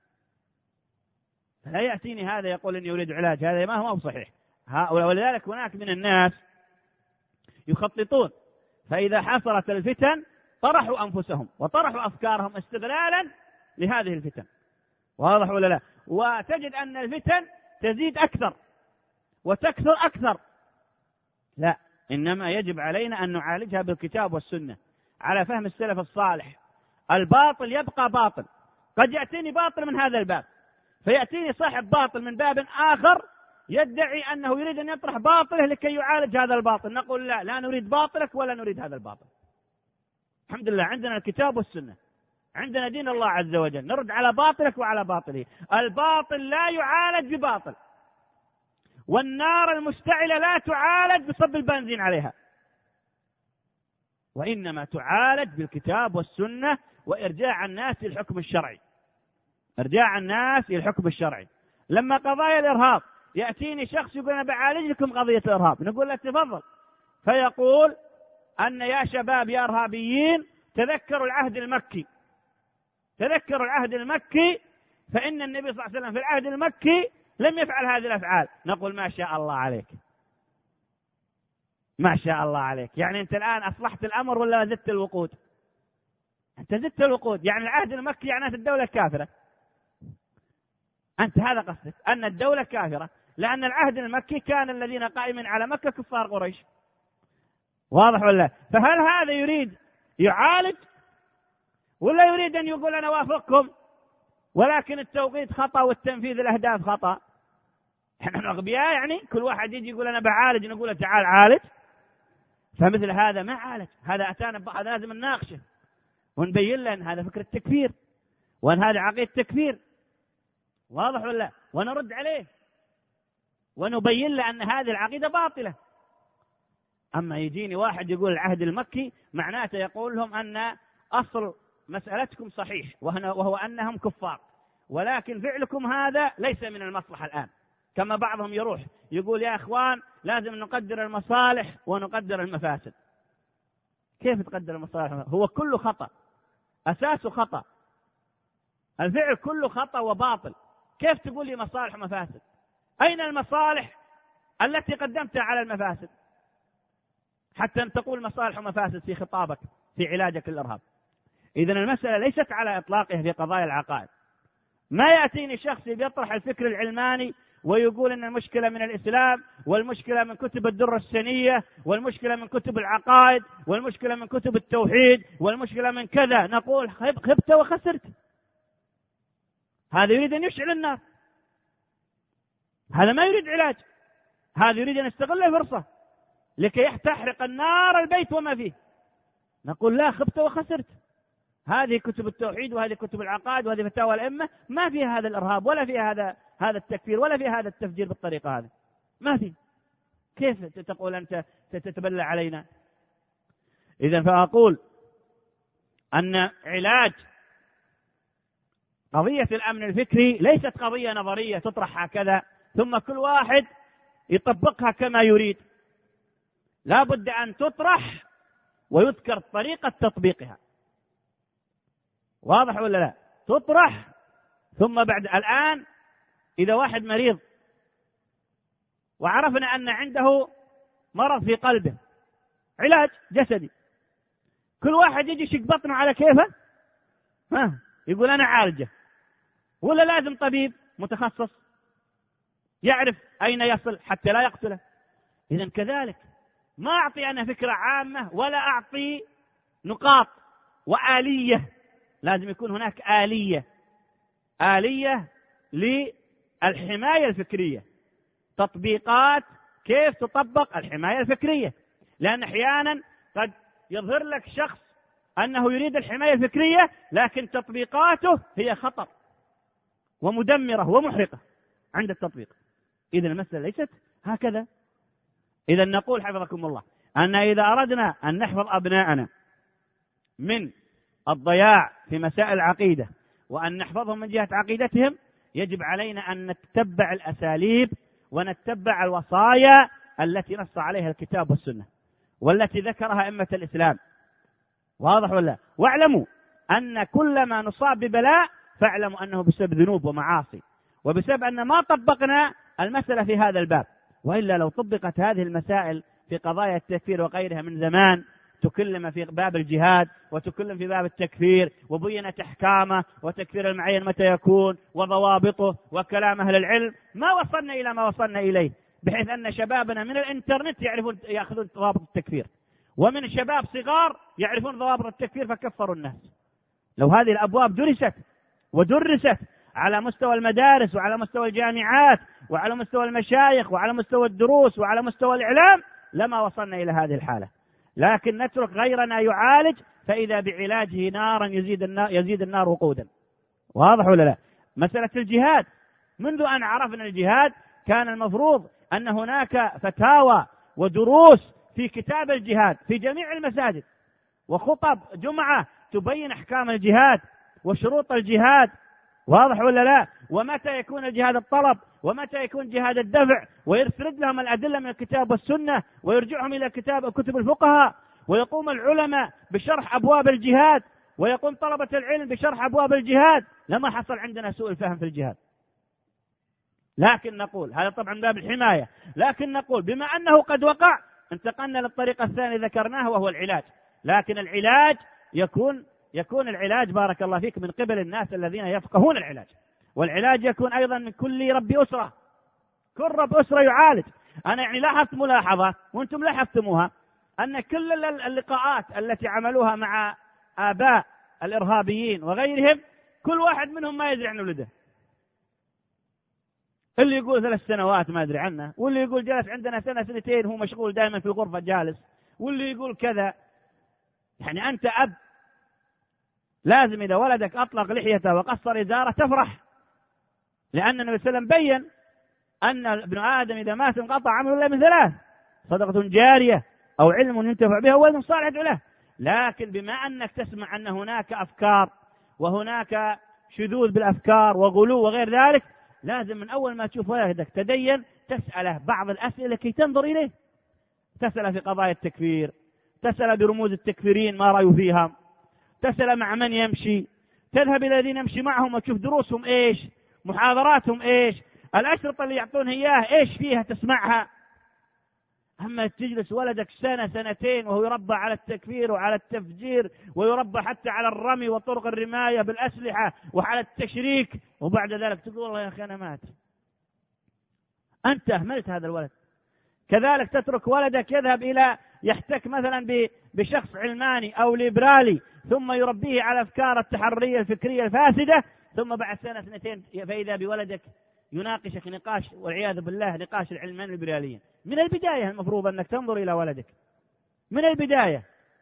فلا يأتيني هذا يقول إني يريد علاج، هذا ما هو صحيح. ولذلك هناك من الناس يخططون، فإذا حصلت الفتن طرحوا أنفسهم وطرحوا أفكارهم استغلالا لهذه الفتن. واضح ولا لا؟ وتجد أن الفتن تزيد أكثر وتكثر أكثر. لا، إنما يجب علينا أن نعالجها بالكتاب والسنة على فهم السلف الصالح. الباطل يبقى باطل، قد يأتيني باطل من هذا الباب، فيأتيني صاحب باطل من باب آخر يدعي أنه يريد أن يطرح باطله لكي يعالج هذا الباطل. نقول لا نريد باطلك ولا نريد هذا الباطل. الحمد لله عندنا الكتاب والسنة، عندنا دين الله عز وجل، نرد على باطلك وعلى باطله. الباطل لا يعالج بباطل، والنار المشتعلة لا تعالج بصب البنزين عليها، وإنما تعالج بالكتاب والسنة وإرجاع الناس للحكم الشرعي. إرجاع الناس إلى الحكم الشرعي. لما قضايا الإرهاب يأتيني شخص يقول أنا بعالج لكم قضية الإرهاب، نقول له تفضل، فيقول أن يا شباب يا إرهابيين تذكروا العهد المكي، تذكروا العهد المكي، فإن النبي صلى الله عليه وسلم في العهد المكي لم يفعل هذه الأفعال. نقول ما شاء الله عليك، ما شاء الله عليك. يعني أنت الآن أصلحت الأمر ولا زدت الوقود؟ أنت زدت الوقود. يعني العهد المكي يعني الدولة كافرة، أنت هذا قصدك أن الدولة كافرة، لأن العهد المكي كان الذين قائمين على مكة كفار قريش. واضح ولا؟ فهل هذا يريد يعالج ولا يريد أن يقول أنا وافقكم ولكن التوقيت خطأ والتنفيذ الأهداف خطأ؟ نحن أغبياء يعني كل واحد يجي يقول أنا بعالج نقول له تعال عالج. فمثل هذا ما عالج، هذا أتانا هذا لازم نناقشه ونبين له أن هذا فكرة تكفير وأن هذا عقيدة تكفير. واضح ولا؟ ونرد عليه ونبين له أن هذه العقيدة باطلة. أما يجيني واحد يقول العهد المكي، معناته يقول لهم أن أصل مسألتكم صحيح وهو أنهم كفار، ولكن فعلكم هذا ليس من المصلحة الآن. كما بعضهم يروح يقول يا إخوان لازم نقدر المصالح ونقدر المفاسد. كيف تقدر المصالح؟ هو كله خطأ، أساسه خطأ، الفعل كله خطأ وباطل. كيف تقول لي مصالح ومفاسد؟ أين المصالح التي قدمتها على المفاسد حتى أن تقول مصالح ومفاسد في خطابك في علاجك للإرهاب؟ إذن المسألة ليست على إطلاقها في قضايا العقائد. ما يأتيني شخص يطرح الفكر العلماني ويقول أن المشكلة من الإسلام، والمشكلة من كتب الدرة السنية، والمشكلة من كتب العقائد، والمشكلة من كتب التوحيد، والمشكلة من كذا. نقول خبت وخسرت. هذا يريد أن يشعل النار، هذا ما يريد علاج، هذا يريد أن يستغل الفرصة لكي تحرق النار البيت وما فيه. نقول لا، خبت وخسرت. هذه كتب التوحيد وهذه كتب العقائد وهذه فتاوى الأئمة ما فيها هذا الإرهاب ولا فيها هذا التكفير ولا فيها هذا التفجير بالطريقة هذه، ما في. كيف تقول أنت ستتبلى علينا؟ إذن فأقول أن علاج قضية الأمن الفكري ليست قضية نظرية تطرح هكذا ثم كل واحد يطبقها كما يريد. لا بد أن تطرح ويذكر طريقة تطبيقها. واضح ولا لا؟ تطرح ثم بعد الآن إذا واحد مريض وعرفنا أن عنده مرض في قلبه، علاج جسدي، كل واحد يجي يشق بطنه على كيفه يقول أنا عالجه، ولا لازم طبيب متخصص يعرف أين يصل حتى لا يقتله؟ إذن كذلك ما أعطي أنا فكرة عامة ولا أعطي نقاط وآلية، لازم يكون هناك آلية للحماية الفكرية، تطبيقات كيف تطبق الحماية الفكرية. لأن أحيانا قد يظهر لك شخص أنه يريد الحماية الفكرية لكن تطبيقاته هي خطر ومدمرة ومحرقة عند التطبيق. إذن المسألة ليست هكذا. إذن نقول حفظكم الله أن إذا أردنا أن نحفظ أبناءنا من الضياع في مسائل العقيدة وأن نحفظهم من جهة عقيدتهم، يجب علينا أن نتبع الأساليب ونتبع الوصايا التي نص عليها الكتاب والسنة والتي ذكرها أئمة الإسلام. واضح ولا؟ واعلموا أن كل ما نصاب ببلاء فاعلموا أنه بسبب ذنوب ومعاصي، وبسبب أن ما طبقنا المسألة في هذا الباب. وإلا لو طبقت هذه المسائل في قضايا التكفير وغيرها من زمان، تكلم في باب الجهاد وتكلم في باب التكفير وبينت أحكامه وتكفير المعين متى يكون وضوابطه وكلام أهل العلم، ما وصلنا إلى ما وصلنا إليه، بحيث أن شبابنا من الإنترنت يأخذون ضوابط التكفير، ومن شباب صغار يعرفون ضوابط التكفير فكفروا الناس. لو هذه الأبواب درست ودرست على مستوى المدارس وعلى مستوى الجامعات وعلى مستوى المشايخ وعلى مستوى الدروس وعلى مستوى الإعلام لما وصلنا إلى هذه الحالة. لكن نترك غيرنا يعالج، فإذا بعلاجه نارا يزيد النار وقودا. واضح ولا لا؟ مسألة الجهاد، منذ أن عرفنا الجهاد كان المفروض أن هناك فتاوى ودروس في كتاب الجهاد في جميع المساجد، وخطب جمعة تبين أحكام الجهاد وشروط الجهاد. واضح ولا لا؟ ومتى يكون الجهاد الطلب ومتى يكون جهاد الدفع، ويسرد لهم الأدلة من الكتاب والسنة ويرجعهم إلى كتب الفقهاء، ويقوم العلماء بشرح أبواب الجهاد ويقوم طلبة العلم بشرح أبواب الجهاد، لما حصل عندنا سوء الفهم في الجهاد. لكن نقول هذا طبعا باب الحماية، لكن نقول بما أنه قد وقع انتقلنا للطريقة الثانية ذكرناها وهو العلاج. لكن العلاج يكون العلاج بارك الله فيك من قبل الناس الذين يفقهون العلاج، والعلاج يكون أيضا من كل رب أسرة، كل رب أسرة يعالج. أنا يعني لاحظت ملاحظة وأنتم لاحظتموها، أن كل اللقاءات التي عملوها مع آباء الإرهابيين وغيرهم كل واحد منهم ما يدري عن ولده. اللي يقول 3 سنوات ما أدري عنه، واللي يقول جلس عندنا 1 2 هو مشغول دائما في الغرفة جالس، واللي يقول كذا. يعني أنت أب لازم إذا ولدك أطلق لحيته وقصر إزاره تفرح، لأن النبي صلى الله عليه وسلم بين أن ابن آدم إذا مات انقطع عمله إلا من 3: صدقة جارية أو علم ينتفع به أو ولد صالح يدعو له. لكن بما أنك تسمع أن هناك أفكار وهناك شذوذ بالأفكار وغلو وغير ذلك، لازم من أول ما تشوف ولدك تدين تسأله بعض الأسئلة كي تنظر إليه. تسأله في قضايا التكفير، تسأله برموز التكفيرين ما رأيه فيها، تسأله مع من يمشي، تذهب إلى الذين يمشي معهم وتشوف دروسهم إيش، محاضراتهم إيش، الأشرطة اللي يعطون إياه إيش فيها تسمعها. أما تجلس ولدك سنة سنتين وهو يربى على التكفير وعلى التفجير ويربى حتى على الرمي وطرق الرماية بالأسلحة وعلى التشريك، وبعد ذلك تقول والله يا أخي أنا مات، أنت أهملت هذا الولد. كذلك تترك ولدك يذهب إلى يحتك مثلا بشخص علماني أو ليبرالي ثم يربيه على أفكار التحرية الفكرية الفاسدة، ثم بعد سنة سنتين فإذا بولدك يناقشك نقاش والعياذ بالله نقاش العلمان الليبراليين. من البداية المفروض أنك تنظر إلى ولدك من البداية،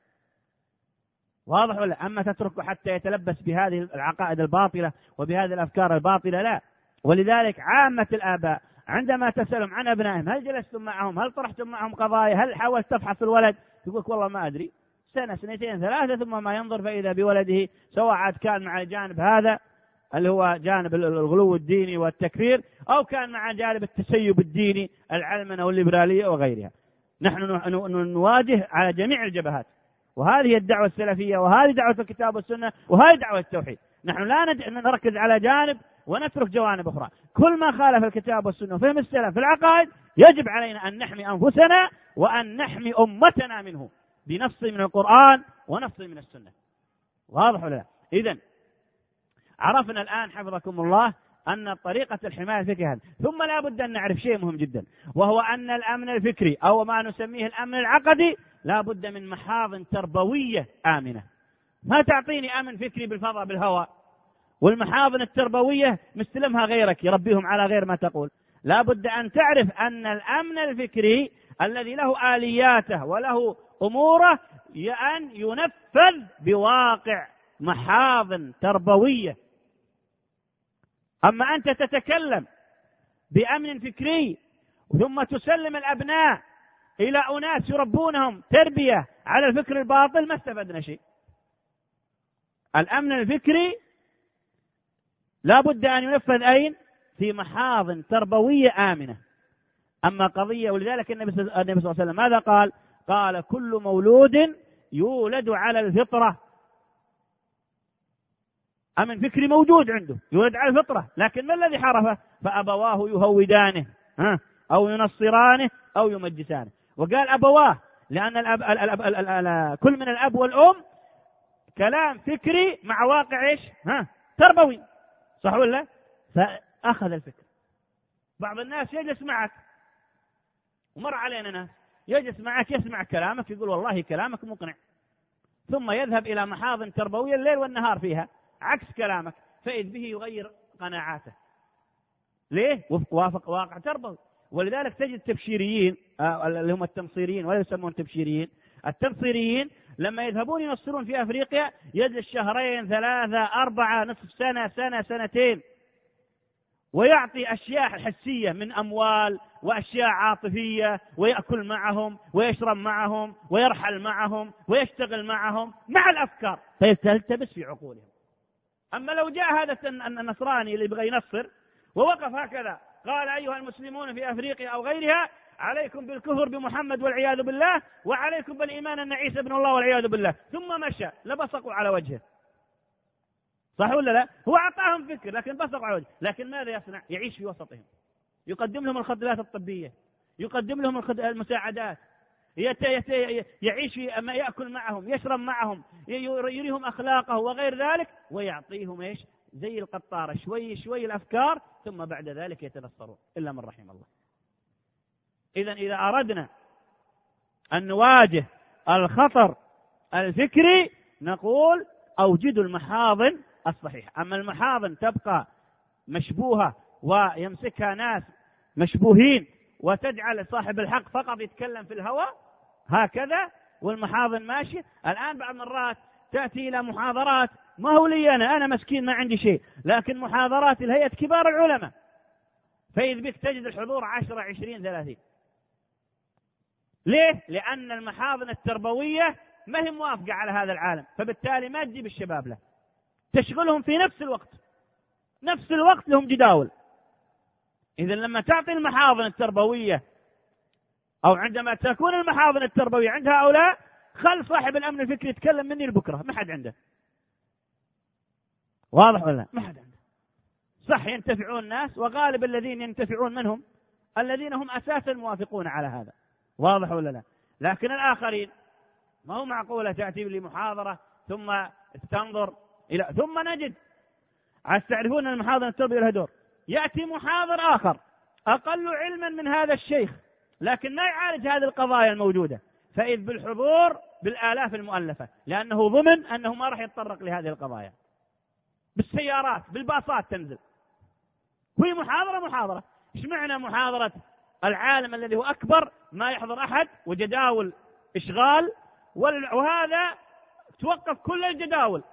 واضح ولا؟ أما تتركه حتى يتلبس بهذه العقائد الباطلة وبهذه الأفكار الباطلة لا. ولذلك عامة الآباء عندما تسألهم عن أبنائهم هل جلستم معهم، هل طرحتم معهم قضايا، هل حاولت تفحص الولد، يقول والله ما أدري، سنة سنتين ثلاثة ثم ما ينظر فإذا بولده سواء عاد كان مع الجانب هذا اللي هو جانب الغلو الديني والتكفير أو كان مع جانب التسيب الديني العلمنة والليبرالية وغيرها. نحن نواجه على جميع الجبهات، وهذه الدعوة السلفية وهذه دعوة الكتاب والسنة وهذه دعوة التوحيد. نحن لا نركز على جانب ونترك جوانب أخرى. كل ما خالف الكتاب والسنة وفهم السلف في العقائد يجب علينا أن نحمي أنفسنا وأن نحمي أمتنا منه بنص من القرآن ونص من السنة. واضح ولا لا؟ إذن عرفنا الآن حفظكم الله أن طريقة الحماية الفكرية، ثم لا بد أن نعرف شيء مهم جدا، وهو أن الأمن الفكري أو ما نسميه الأمن العقدي لا بد من محاضن تربوية آمنة. ما تعطيني أمن فكري بالفضاء بالهواء والمحاضن التربوية مستلمها غيرك يربيهم على غير ما تقول. لا بد أن تعرف أن الأمن الفكري الذي له آلياته وله أموره أن ينفذ بواقع محاضن تربوية. أما أنت تتكلم بأمن فكري ثم تسلم الأبناء إلى أناس يربونهم تربية على الفكر الباطل ما استفدنا شيء. الأمن الفكري لا بد أن ينفذ أين؟ في محاضن تربوية آمنة. أما قضية، ولذلك النبي صلى الله عليه وسلم ماذا قال؟ قال كل مولود يولد على الفطرة. أمن فكري موجود عنده يولد على الفطرة، لكن ما الذي حرفه؟ فأبواه يهودانه أو ينصرانه أو يمجسانه. وقال أبواه لأن كل من الأب والأم كلام فكري مع واقع إيش؟ تربوي، صح ولا؟ فأخذ الفكر. بعض الناس يجلس معك، ومر علينا ناس يجلس معك يسمع كلامك يقول والله كلامك مقنع، ثم يذهب إلى محاضن تربوية الليل والنهار فيها عكس كلامك، فإذ به يغير قناعاته. ليه؟ وافق واقع تربوي. ولذلك تجد التبشيريين اللي هم التنصيريين ولا يسمون تبشيريين، التنصيريين لما يذهبون ينصرون في أفريقيا يجلس شهرين ثلاثة أربعة نصف سنة سنة سنتين، ويعطي أشياء حسية من أموال وأشياء عاطفية، ويأكل معهم ويشرب معهم ويرحل معهم ويشتغل معهم مع الأفكار فيلتبس في عقولهم. أما لو جاء هذا النصراني اللي يبغى ينصر ووقف هكذا قال أيها المسلمون في أفريقيا أو غيرها عليكم بالكفر بمحمد والعياذ بالله وعليكم بالإيمان أن عيسى ابن الله والعياذ بالله، ثم مشى لبصقوا على وجهه، صح ولا لا؟ هو أعطاهم فكر لكن بصقوا على وجهه. لكن ماذا يصنع؟ يعيش في وسطهم، يقدم لهم الخدمات الطبية، يقدم لهم المساعدات، يعيش في أما يأكل معهم يشرب معهم، يريهم أخلاقه وغير ذلك، ويعطيهم إيش؟ زي القطارة شوي شوي الأفكار، ثم بعد ذلك يتنصرون إلا من رحم الله. إذن إذا أردنا أن نواجه الخطر الفكري نقول أوجدوا المحاضن الصحيحة. أما المحاضن تبقى مشبوهة ويمسكها ناس مشبوهين وتجعل صاحب الحق فقط يتكلم في الهواء هكذا والمحاضن ماشي. الآن بعض مرات تأتي إلى محاضرات ما هو لي أنا مسكين ما عندي شيء، لكن محاضرات الهيئة كبار العلماء، فإذ بك تجد الحضور 10 20 30. ليه؟ لأن المحاضن التربوية ما هي موافقة على هذا العالم، فبالتالي ما تجيب الشباب له، تشغلهم في نفس الوقت لهم جداول. إذا لما تعطي المحاضن التربوية أو عندما تكون المحاضن التربوية عند هؤلاء، خل صاحب الأمن الفكري يتكلم مني لبكرة، ما حد عنده. واضح ولا ما حد عنده؟ صح ينتفعون الناس، وغالب الذين ينتفعون منهم الذين هم أساسا موافقون على هذا. واضح ولا لا؟ لكن الآخرين ما هو معقولة تأتي لي محاضرة ثم تنظر إلى ثم نجد تعرفون أن المحاضرة التربوية لها دور. يأتي محاضر آخر أقل علما من هذا الشيخ لكن ما يعالج هذه القضايا الموجودة، فإذ بالحضور بالآلاف المؤلفة، لأنه ضمن أنه ما راح يتطرق لهذه القضايا. بالسيارات بالباصات تنزل، وهي محاضرة. إيش معنى محاضرة العالم الذي هو أكبر ما يحضر أحد وجداول إشغال، وهذا توقف كل الجداول.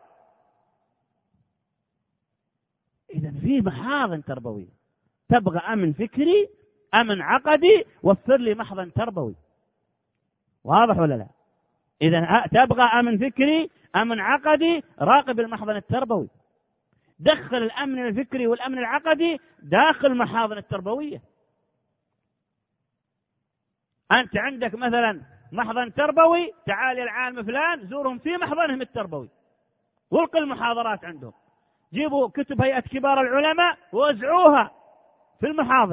إذا في محاضن تربوية. تبغى أمن فكري، أمن عقدي، وفر لي محضن تربوي. واضح ولا لا؟ إذا تبغى أمن فكري، أمن عقدي، راقب المحضن التربوي. دخل الأمن الفكري والأمن العقدي داخل المحاضن التربوية. أنت عندك مثلا محضن تربوي، تعال يا العالم فلان زورهم في محضنهم التربوي، والقي المحاضرات عندهم، جيبوا كتب هيئة كبار العلماء ووزعوها في المحاضن.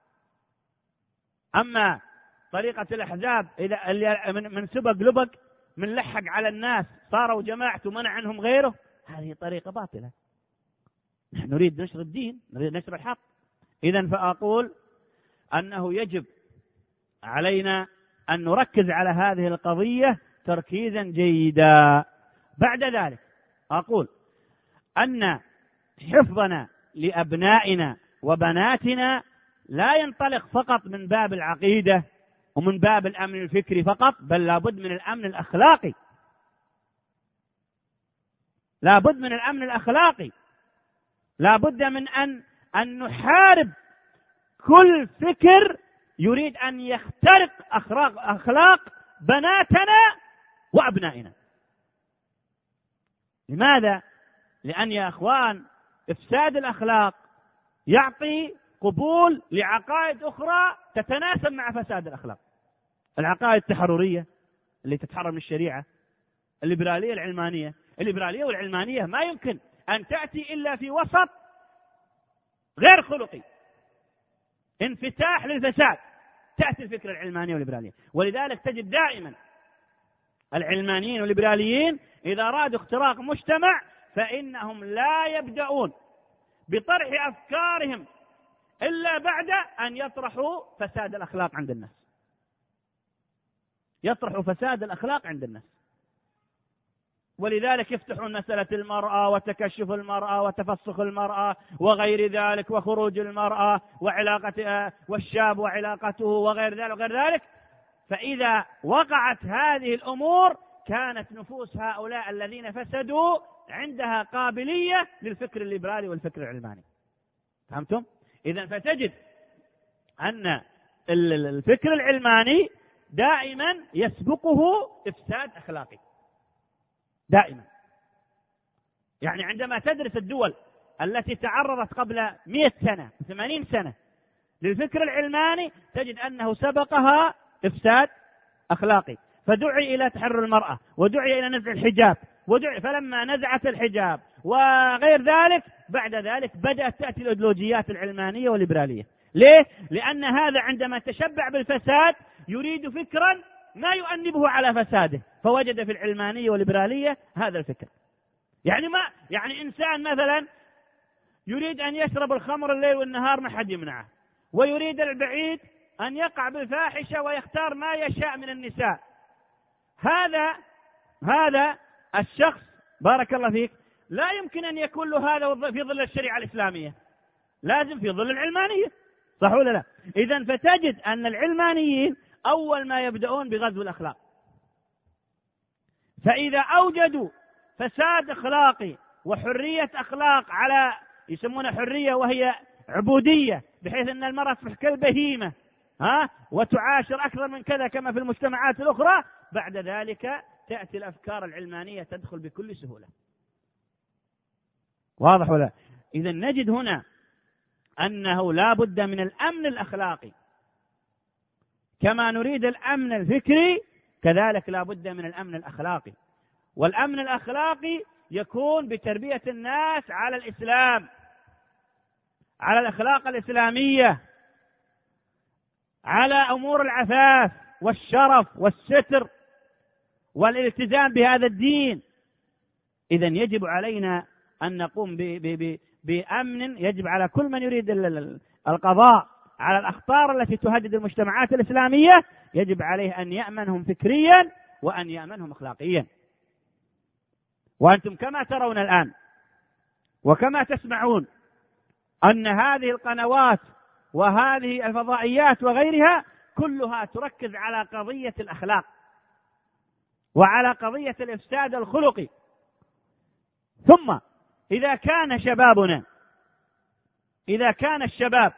أما طريقة الأحزاب إذا من سبق لبق، من لحق على الناس صاروا جماعة ومنع عنهم غيره، هذه طريقة باطلة. نحن نريد نشر الدين، نريد نشر الحق. إذن فأقول أنه يجب علينا أن نركز على هذه القضية تركيزا جيدا. بعد ذلك أقول أن حفظنا لأبنائنا وبناتنا لا ينطلق فقط من باب العقيدة ومن باب الأمن الفكري فقط، بل لابد من الأمن الأخلاقي. لابد من الأمن الأخلاقي. لابد من أن نحارب كل فكر يريد أن يخترق أخلاق بناتنا وأبنائنا. لماذا؟ لأن يا أخوان إفساد الأخلاق يعطي قبول لعقائد أخرى تتناسب مع فساد الأخلاق. العقائد التحررية اللي تتحرر من الشريعة، الليبرالية العلمانية. الليبرالية والعلمانية ما يمكن أن تأتي إلا في وسط غير خلقي، انفتاح للفساد، تأتي الفكرة العلمانية والليبرالية. ولذلك تجد دائما العلمانيين والليبراليين إذا أرادوا اختراق مجتمع فإنهم لا يبدأون بطرح أفكارهم إلا بعد أن يطرحوا فساد الأخلاق عند الناس. يطرحوا فساد الأخلاق عند الناس. ولذلك يفتحون مسألة المرأة وتكشف المرأة وتفسخ المرأة وغير ذلك، وخروج المرأة وعلاقة والشاب وعلاقته وغير ذلك. فإذا وقعت هذه الأمور كانت نفوس هؤلاء الذين فسدوا عندها قابلية للفكر الليبرالي والفكر العلماني. فهمتم؟ إذن فتجد أن الفكر العلماني دائما يسبقه إفساد أخلاقي دائما. يعني عندما تدرس الدول التي تعرضت قبل 100 سنة 80 سنة للفكر العلماني تجد أنه سبقها إفساد أخلاقي، فدعي إلى تحرر المرأة، ودعي إلى نزع الحجاب، فلما نزعت الحجاب وغير ذلك بعد ذلك بدأت تأتي الأيديولوجيات العلمانية والليبرالية. ليه؟ لأن هذا عندما تشبع بالفساد يريد فكرا ما يؤنبه على فساده، فوجد في العلمانية والليبرالية هذا الفكر. يعني إنسان مثلا يريد أن يشرب الخمر الليل والنهار ما حد يمنعه، ويريد البعيد أن يقع بالفاحشة ويختار ما يشاء من النساء. هذا الشخص بارك الله فيك لا يمكن أن يكون له هذا في ظل الشريعة الإسلامية، لازم في ظل العلمانية. صح ولا لا؟ إذن فتجد أن العلمانيين أول ما يبدأون بغزو الأخلاق، فإذا أوجدوا فساد أخلاقي وحرية أخلاق على يسمونها حرية وهي عبودية، بحيث أن المرأة تصبح كالبهيمة وتعاشر أكثر من كذا كما في المجتمعات الأخرى، بعد ذلك تأتي الأفكار العلمانية تدخل بكل سهولة. واضح ولا؟ إذا نجد هنا أنه لا بد من الأمن الأخلاقي، كما نريد الأمن الفكري كذلك لا بد من الأمن الأخلاقي. والأمن الأخلاقي يكون بتربية الناس على الإسلام، على الأخلاق الإسلامية، على أمور العفاف والشرف والستر والالتزام بهذا الدين. إذن يجب علينا أن نقوم بأمن، يجب على كل من يريد القضاء على الأخطار التي تهدد المجتمعات الإسلامية، يجب عليه أن يأمنهم فكريا وأن يأمنهم أخلاقيا. وأنتم كما ترون الآن وكما تسمعون أن هذه القنوات وهذه الفضائيات وغيرها كلها تركز على قضية الأخلاق وعلى قضية الإفساد الخلقي. ثم إذا كان شبابنا، إذا كان الشباب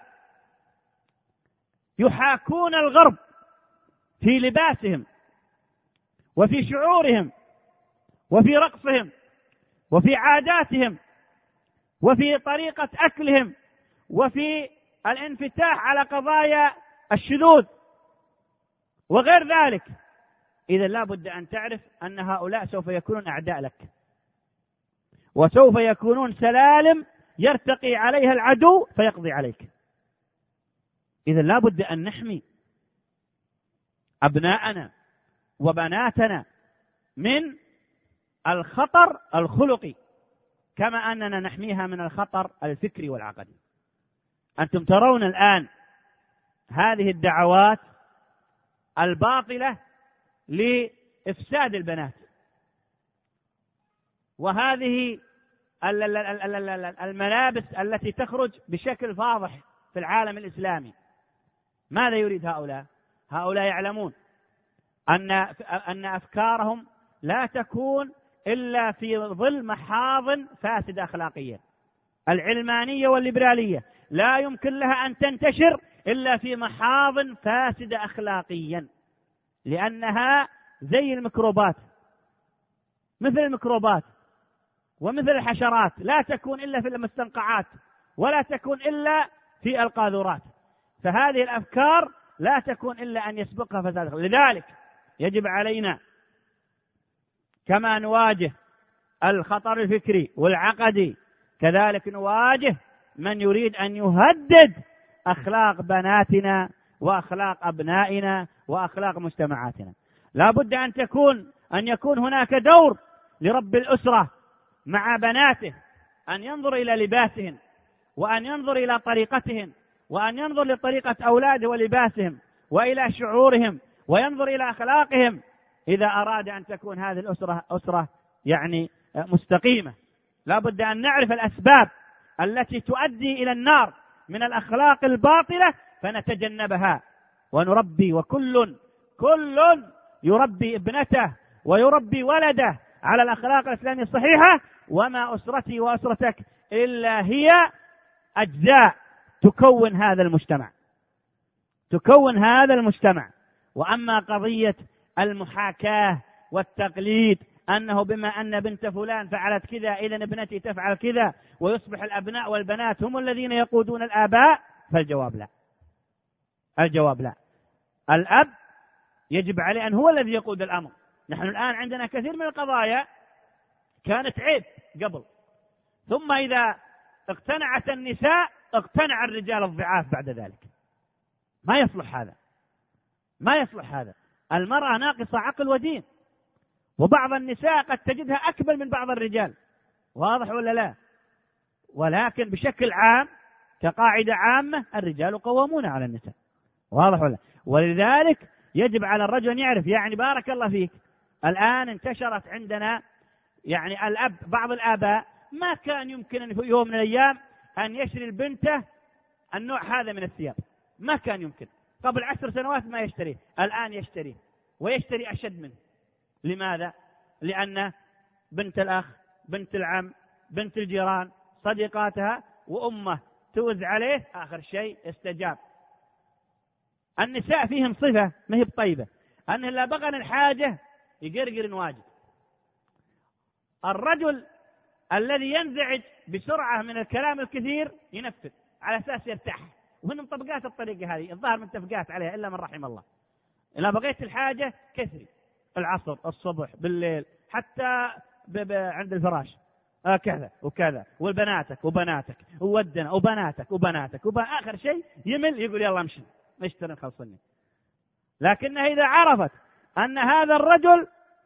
يحاكون الغرب في لباسهم وفي شعورهم وفي رقصهم وفي عاداتهم وفي طريقة أكلهم وفي الانفتاح على قضايا الشذوذ وغير ذلك، إذا لا بد أن تعرف أن هؤلاء سوف يكونون أعداء لك، وسوف يكونون سلالم يرتقي عليها العدو فيقضي عليك. إذا لا بد أن نحمي أبناءنا وبناتنا من الخطر الخلقي كما أننا نحميها من الخطر الفكري والعقدي. أنتم ترون الآن هذه الدعوات الباطلة لإفساد البنات، وهذه الملابس التي تخرج بشكل فاضح في العالم الإسلامي. ماذا يريد هؤلاء؟ هؤلاء يعلمون أن أفكارهم لا تكون إلا في ظل محاضن فاسدة أخلاقية. العلمانية والليبرالية لا يمكن لها أن تنتشر إلا في محاضن فاسدة أخلاقيا، لأنها زي الميكروبات، مثل الميكروبات ومثل الحشرات، لا تكون إلا في المستنقعات ولا تكون إلا في القاذورات. فهذه الأفكار لا تكون إلا أن يسبقها فساد. لذلك يجب علينا كما نواجه الخطر الفكري والعقدي كذلك نواجه من يريد أن يهدد أخلاق بناتنا وأخلاق أبنائنا وأخلاق مجتمعاتنا. لا بد أن يكون هناك دور لرب الأسرة مع بناته، أن ينظر إلى لباسهن وأن ينظر إلى طريقتهن وأن ينظر لطريقة أولاده ولباسهم وإلى شعورهم وينظر إلى أخلاقهم إذا أراد أن تكون هذه الأسرة أسرة يعني مستقيمة. لا بد أن نعرف الأسباب التي تؤدي إلى النار من الأخلاق الباطلة فنتجنبها ونربي، وكل يربي ابنته ويربي ولده على الأخلاق الإسلامية الصحيحة، وما أسرتي وأسرتك إلا هي أجزاء تكون هذا المجتمع. وأما قضية المحاكاة والتقليد أنه بما أن بنت فلان فعلت كذا إذن ابنتي تفعل كذا، ويصبح الأبناء والبنات هم الذين يقودون الآباء، فالجواب لا. الجواب لا. الأب يجب عليه أن هو الذي يقود الأمر. نحن الآن عندنا كثير من القضايا كانت عيب قبل، ثم إذا اقتنعت النساء اقتنع الرجال الضعاف بعد ذلك. ما يصلح هذا. المرأة ناقصة عقل ودين، وبعض النساء قد تجدها أكبر من بعض الرجال. واضح ولا لا؟ ولكن بشكل عام كقاعدة عامة الرجال قوامون على النساء. واضح ولا؟ ولذلك يجب على الرجل أن يعرف، يعني بارك الله فيك، الآن انتشرت عندنا يعني بعض الآباء ما كان يمكن أن في يوم من الأيام أن يشتري البنته النوع هذا من الثياب، ما كان يمكن. قبل 10 سنوات ما يشتريه، الآن يشتريه ويشتري أشد منه. لماذا؟ لأن بنت الأخ، بنت العم، بنت الجيران، صديقاتها وأمه توز عليه، آخر شيء استجاب. النساء فيهم صفة ما هي بطيبة، أنه لا بغن الحاجة يقرقر واجد. الرجل الذي ينزعج بسرعة من الكلام الكثير ينفذ على أساس يرتاح، وهن مطبقات الطريقة هذه الظاهر متفقات عليها إلا من رحم الله. إذا بغيت الحاجة كثري، العصر، الصبح، بالليل، حتى عند الفراش كذا وكذا، والبناتك وبناتك وودنا وبناتك آخر شيء يمل يقول يلا امشي اشتري خلصني. لكنها إذا عرفت أن هذا الرجل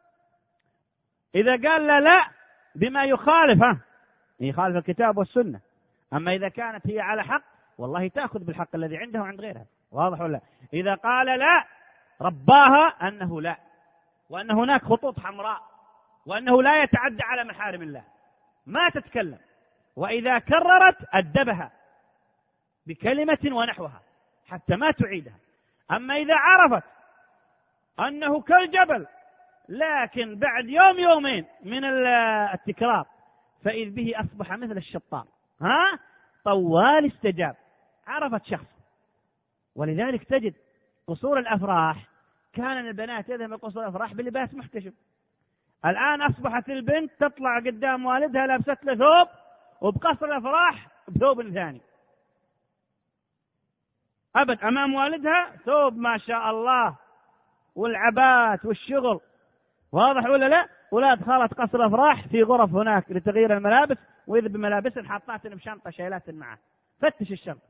إذا قال لا بما يخالف الكتاب والسنة، أما إذا كانت هي على حق والله تأخذ بالحق الذي عنده وعند غيرها. واضح ولا؟ إذا قال لا رباها أنه لا، وأن هناك خطوط حمراء، وأنه لا يتعدى على محارم الله، ما تتكلم. وإذا كررت أدبها بكلمة ونحوها حتى ما تعيدها. أما إذا عرفت أنه كالجبل لكن بعد يوم يومين من التكرار فإذ به أصبح مثل الشطار، طوال استجاب، عرفت شخص. ولذلك تجد قصور الأفراح كان البنات يذهبن من قصور الأفراح بلباس محتشم. الآن أصبحت البنت تطلع قدام والدها لابست له ثوب، وبقصر الأفراح بثوب ثاني، أبد أمام والدها ثوب ما شاء الله والعبات والشغل. واضح ولا لا؟ ولا دخلت قصر الأفراح في غرف هناك لتغيير الملابس، وإذا بملابس حاطات بشنطة شيلات معه، فتش الشنطة.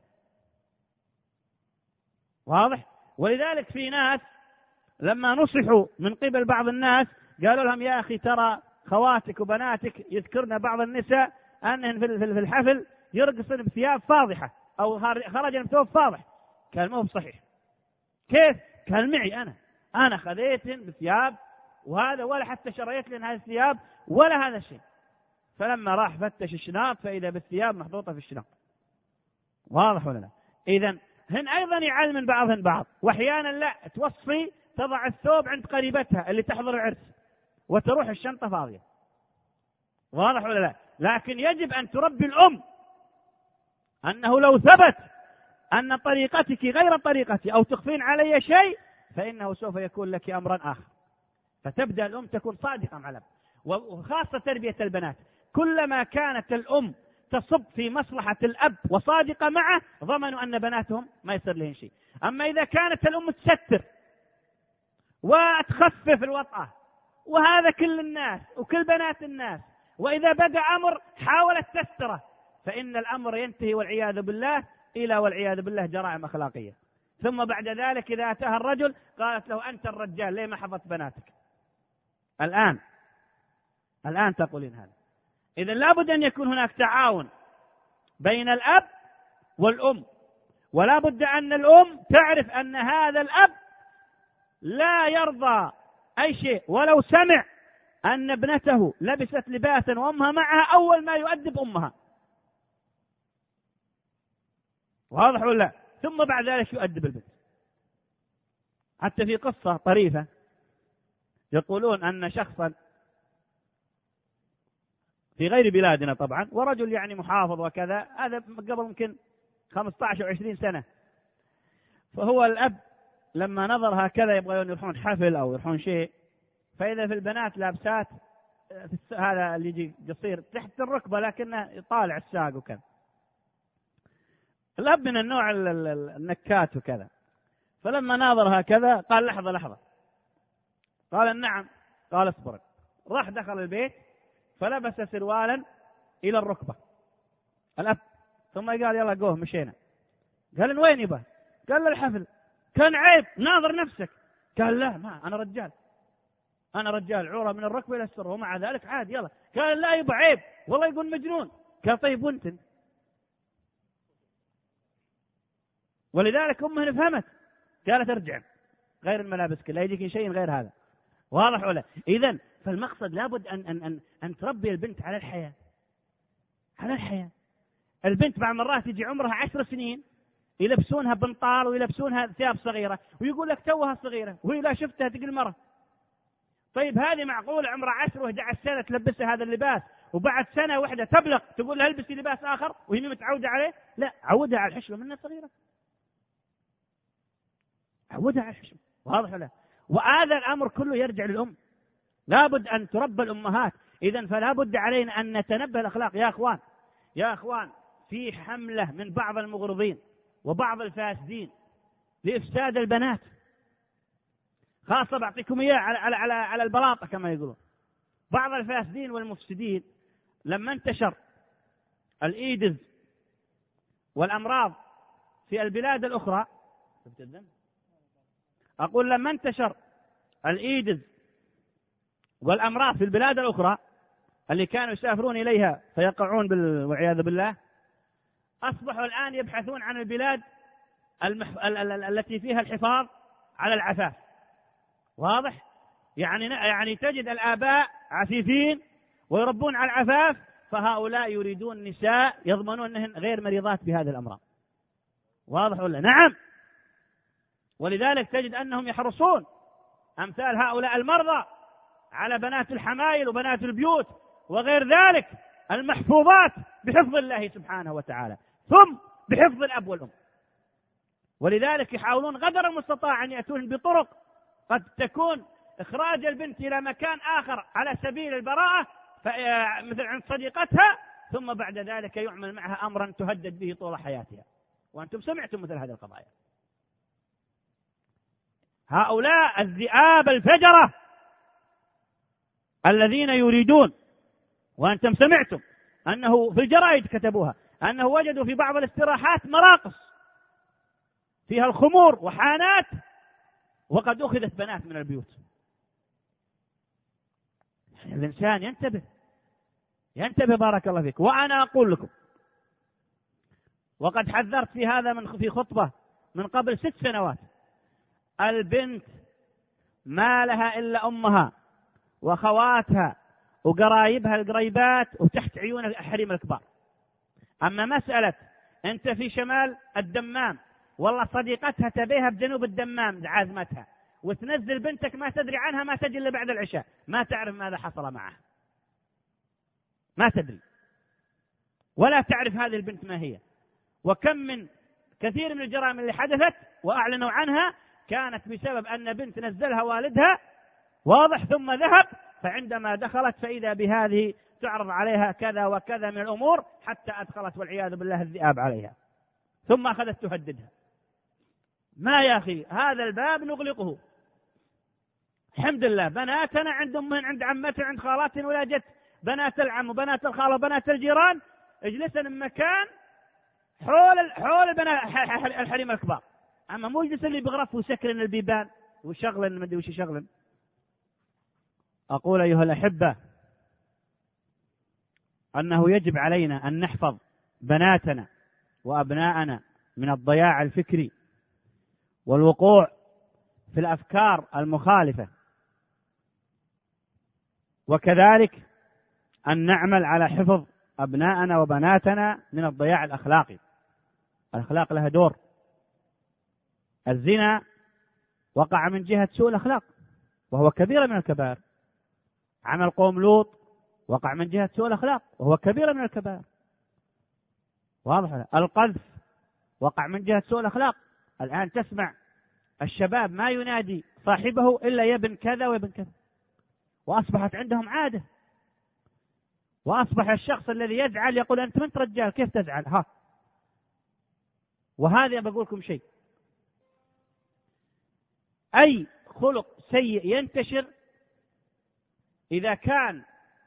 واضح؟ ولذلك في ناس لما نصحوا من قبل بعض الناس قالوا لهم يا أخي ترى خواتك وبناتك يذكرن بعض النساء أنهن في الحفل يرقصن بثياب فاضحة أو خرجن بثوب فاضح. قال ما هو صحيح. كيف؟ قال معي أنا خذيتهن بثياب وهذا، ولا حتى شريت لهن هذه الثياب ولا هذا الشيء. فلما راح فتش الشناط فإذا بالثياب محطوطة في الشناط. واضح ولا لا؟ إذن هن أيضا يعلمن بعضهن بعض، وأحيانا لا توصي تضع الثوب عند قريبتها اللي تحضر العرس وتروح الشنطة فاضية. واضح ولا لا؟ لكن يجب أن تربي الأم أنه لو ثبت أن طريقتك غير طريقتي أو تخفين علي شيء فإنه سوف يكون لك أمرا آخر. فتبدأ الأم تكون صادقة مع الأب، وخاصة تربية البنات. كلما كانت الأم تصب في مصلحة الأب وصادقة معه ضمنوا أن بناتهم ما يصير لهم شيء. أما إذا كانت الأم تستر وتخفف الوطأة، وهذا كل الناس وكل بنات الناس، وإذا بدأ أمر حاولت تستره، فإن الأمر ينتهي والعياذ بالله إلى والعياذ بالله جرائم أخلاقية. ثم بعد ذلك إذا أتاها الرجل قالت له أنت الرجال ليه ما حفظت بناتك؟ الآن تقولين هذا. إذا لابد أن يكون هناك تعاون بين الأب والأم، ولا بد أن الأم تعرف أن هذا الأب لا يرضى أي شيء ولو سمع أن ابنته لبست لباسا وأمها معها، أول ما يؤدب أمها. واضح ولا؟ ثم بعد ذلك يؤدب البنت. حتى في قصة طريفة يقولون أن شخصا في غير بلادنا طبعا، ورجل يعني محافظ وكذا، هذا قبل يمكن 15 أو 20 سنة، فهو الأب لما نظر هكذا يبغى يروحون حفل أو يروحون شيء، فإذا في البنات لابسات هذا اللي يجي قصير تحت الركبة لكنه يطالع الساق وكذا. الأب من النوع النكات وكذا، فلما ناظر هكذا قال لحظة. قال نعم. قال اصبر. راح دخل البيت فلبس سروالا إلى الركبة الأب، ثم قال يلا قوه مشينا. قال وين يبا؟ قال له الحفل. كان عيب ناظر نفسك. قال لا ما أنا رجال عورة من الركبة إلى السر، ومع ذلك عاد يلا. قال لا يبا عيب والله يقول مجنون. قال طيب وانت؟ ولذلك أمه فهمت قالت ارجع غير الملابس لا يجيك شيء غير هذا. واضح ولا؟ إذن فالمقصد لابد أن تربي البنت على الحياة. البنت بعض مرات يجي عمرها 10 سنين يلبسونها بنطال ويلبسونها ثياب صغيرة ويقول لك توها صغيرة، وهي لا شفتها تقول مرة. طيب هذه معقول عمرها 10 و11 سنة تلبسها هذا اللباس، وبعد سنة واحدة تبلغ تقول لها البسي لباس آخر وهي متعودة عليه؟ لا، عودها على الحشوة منها صغيرة. عودها على الحشمة. واضح ولا؟ وهذا الأمر كله يرجع للأم. لابد أن تربى الأمهات. إذن فلا بد علينا أن نتنبه الأخلاق. يا أخوان في حملة من بعض المغرضين وبعض الفاسدين لإفساد البنات، خاصة بعطيكم إياه على البلاطة كما يقولون. بعض الفاسدين والمفسدين لما انتشر الإيدز والأمراض في البلاد الأخرى، أقول لما انتشر الإيدز والأمراض في البلاد الأخرى اللي كانوا يسافرون إليها فيقعون والعياذ بالله، أصبحوا الآن يبحثون عن البلاد التي فيها الحفاظ على العفاف. واضح؟ يعني تجد الآباء عفيفين ويربون على العفاف، فهؤلاء يريدون نساء يضمنون أنهن غير مريضات بهذه الأمراض. واضح ولا؟ نعم. ولذلك تجد أنهم يحرصون أمثال هؤلاء المرضى على بنات الحمايل وبنات البيوت وغير ذلك المحفوظات بحفظ الله سبحانه وتعالى، ثم بحفظ الأب والأم. ولذلك يحاولون قدر المستطاع أن يأتون بطرق قد تكون إخراج البنت إلى مكان آخر على سبيل البراءة، مثل عند صديقتها، ثم بعد ذلك يعمل معها أمرا تهدد به طول حياتها. وأنتم سمعتم مثل هذه القضايا. هؤلاء الذئاب الفجرة الذين يريدون، وأنتم سمعتم أنه في الجرائد كتبوها أنه وجدوا في بعض الاستراحات مراقص فيها الخمور وحانات، وقد أخذت بنات من البيوت. الإنسان ينتبه بارك الله فيك. وأنا أقول لكم، وقد حذرت في هذا في خطبة من قبل 6 سنوات، البنت ما لها إلا أمها وخواتها وقرايبها القريبات وتحت عيون الحريم الكبار. أما مسألة أنت في شمال الدمام والله صديقتها تبيها بجنوب الدمام عازمتها، وتنزل بنتك ما تدري عنها، ما تجي إلا بعد العشاء، ما تعرف ماذا حصل معها، ما تدري ولا تعرف هذه البنت ما هي. وكم من كثير من الجرائم اللي حدثت وأعلنوا عنها كانت بسبب أن بنت نزلها والدها، واضح، ثم ذهب، فعندما دخلت فإذا بهذه تعرض عليها كذا وكذا من الأمور، حتى أدخلت والعياذ بالله الذئاب عليها، ثم أخذت تهددها. ما يا أخي، هذا الباب نغلقه. الحمد لله بناتنا عندهم من عند عمتنا عند خالاتنا ولا جت بنات العم وبنات الخالة وبنات الجيران اجلسن مكان حول الحريم الكبار. أما مو يجلس اللي بغرف وسكرن البيبان وشغلن مدري وش شغلن. أقول أيها الأحبة أنه يجب علينا أن نحفظ بناتنا وأبناءنا من الضياع الفكري والوقوع في الأفكار المخالفة، وكذلك أن نعمل على حفظ أبناءنا وبناتنا من الضياع الأخلاقي. الأخلاق لها دور. الزنا وقع من جهة سوء الأخلاق وهو كبيرة من الكبائر. عمل قوم لوط وقع من جهة سوء الأخلاق وهو كبيرة من الكبائر. واضح؟ القذف وقع من جهة سوء الأخلاق. الآن تسمع الشباب ما ينادي صاحبه إلا يا ابن كذا وابن كذا، وأصبحت عندهم عادة. وأصبح الشخص الذي يزعل يقول أنت من رجال كيف تزعل ها. وهذا بقول لكم شيء، أي خلق سيء ينتشر إذا كان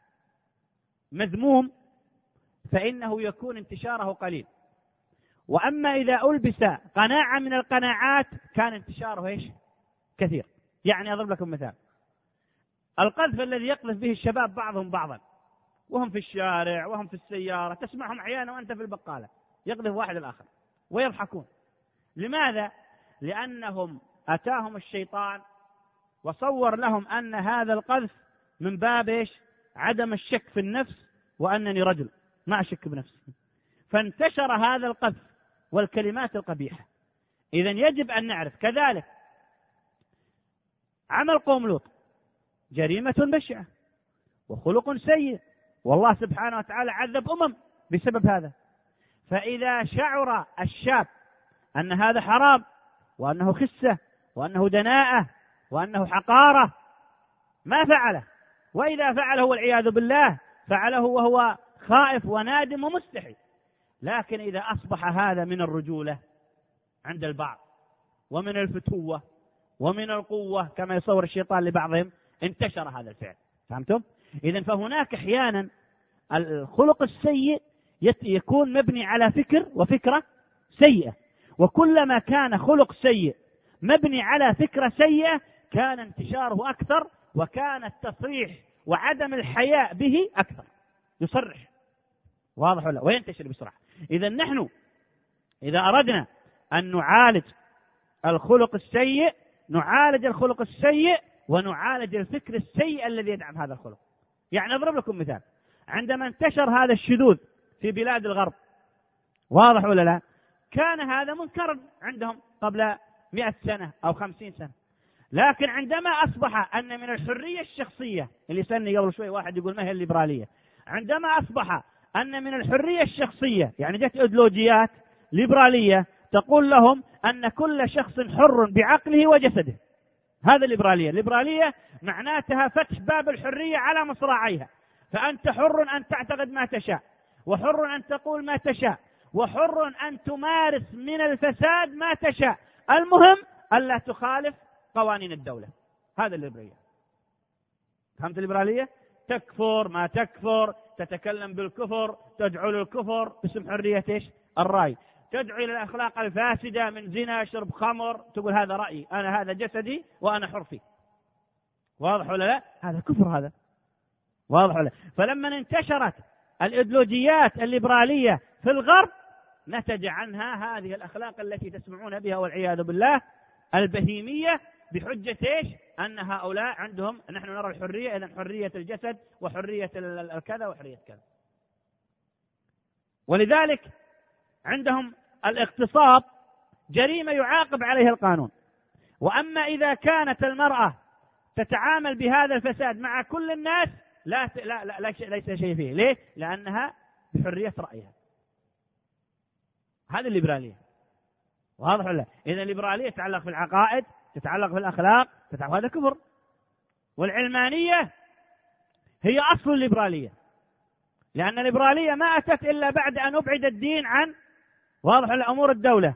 مذموم فإنه يكون انتشاره قليل، وأما إذا ألبس قناعة من القناعات كان انتشاره إيش؟ كثير. يعني أضرب لكم مثال، القذف الذي يقذف به الشباب بعضهم بعضا وهم في الشارع وهم في السيارة، تسمعهم أحيانا وأنت في البقالة يقذف واحد الآخر ويضحكون. لماذا؟ لأنهم أتاهم الشيطان وصور لهم أن هذا القذف من باب إيش؟ عدم الشك في النفس، وأنني رجل ما أشك بنفسي، فانتشر هذا القذف والكلمات القبيحة. إذن يجب أن نعرف كذلك عمل قوم لوط جريمة بشعة وخلق سيء، والله سبحانه وتعالى عذب بسبب هذا. فإذا شعر الشاب أن هذا حرام وأنه خسة وأنه دناءة وأنه حقارة، ما فعله. وإذا فعله والعياذ بالله فعله وهو خائف ونادم ومستحي. لكن إذا أصبح هذا من الرجولة عند البعض ومن الفتوة ومن القوة كما يصور الشيطان لبعضهم، انتشر هذا الفعل. فهمتم؟ إذن فهناك أحيانا الخلق السيء يكون مبني على فكر وفكرة سيئة، وكلما كان خلق سيء مبني على فكرة سيئة كان انتشاره أكثر، وكان التصريح وعدم الحياء به أكثر، يصرح، واضح ولا؟ وينتشر بسرعة. إذا نحن إذا أردنا أن نعالج الخلق السيء نعالج الخلق السيء ونعالج الفكر السيء الذي يدعم هذا الخلق. يعني أضرب لكم مثال، عندما انتشر هذا الشذوذ في بلاد الغرب، واضح ولا لا؟ كان هذا منكرا عندهم قبل 100 سنة أو 50 سنة، لكن عندما أصبح أن من الحرية الشخصية، اللي سألني قبل شوي واحد يقول ما هي الليبرالية، عندما أصبح أن من الحرية الشخصية، يعني جت إيديولوجيات ليبرالية تقول لهم أن كل شخص حر بعقله وجسده، هذا الليبرالية. الليبرالية معناتها فتح باب الحرية على مصراعيها، فأنت حر أن تعتقد ما تشاء، وحر أن تقول ما تشاء، وحر أن تمارس من الفساد ما تشاء، المهم ألا تخالف قوانين الدولة. هذا الليبرالية. فهمت الليبرالية؟ تكفر ما تكفر، تتكلم بالكفر، تدعو للكفر باسم حرية ايش؟ الرأي، تدعو إلى الأخلاق الفاسدة من زنا شرب خمر، تقول هذا رأيي، أنا هذا جسدي وأنا حر فيه. واضح ولا لا؟ هذا كفر، هذا واضح ولا لا؟ فلما انتشرت الإيديولوجيات الليبرالية في الغرب نتج عنها هذه الأخلاق التي تسمعون بها والعياذ بالله البهيمية، بحجة ايش؟ أن هؤلاء عندهم نحن نرى الحرية، إذن حرية الجسد وحرية الكذا وحرية كذا. ولذلك عندهم الاغتصاب جريمة يعاقب عليها القانون. وأما إذا كانت المرأة تتعامل بهذا الفساد مع كل الناس ليس شيء فيه. ليه؟ لأنها بحرية رأيها. هذه الليبرالية. واضح ولا؟ إذا الليبرالية تتعلق في العقائد، تتعلق في الأخلاق، تتعلق، هذا كفر. والعلمانية هي أصل الليبرالية، لأن الليبرالية ما أتت إلا بعد أن أبعد الدين عن، واضح ولا، أمور الدولة،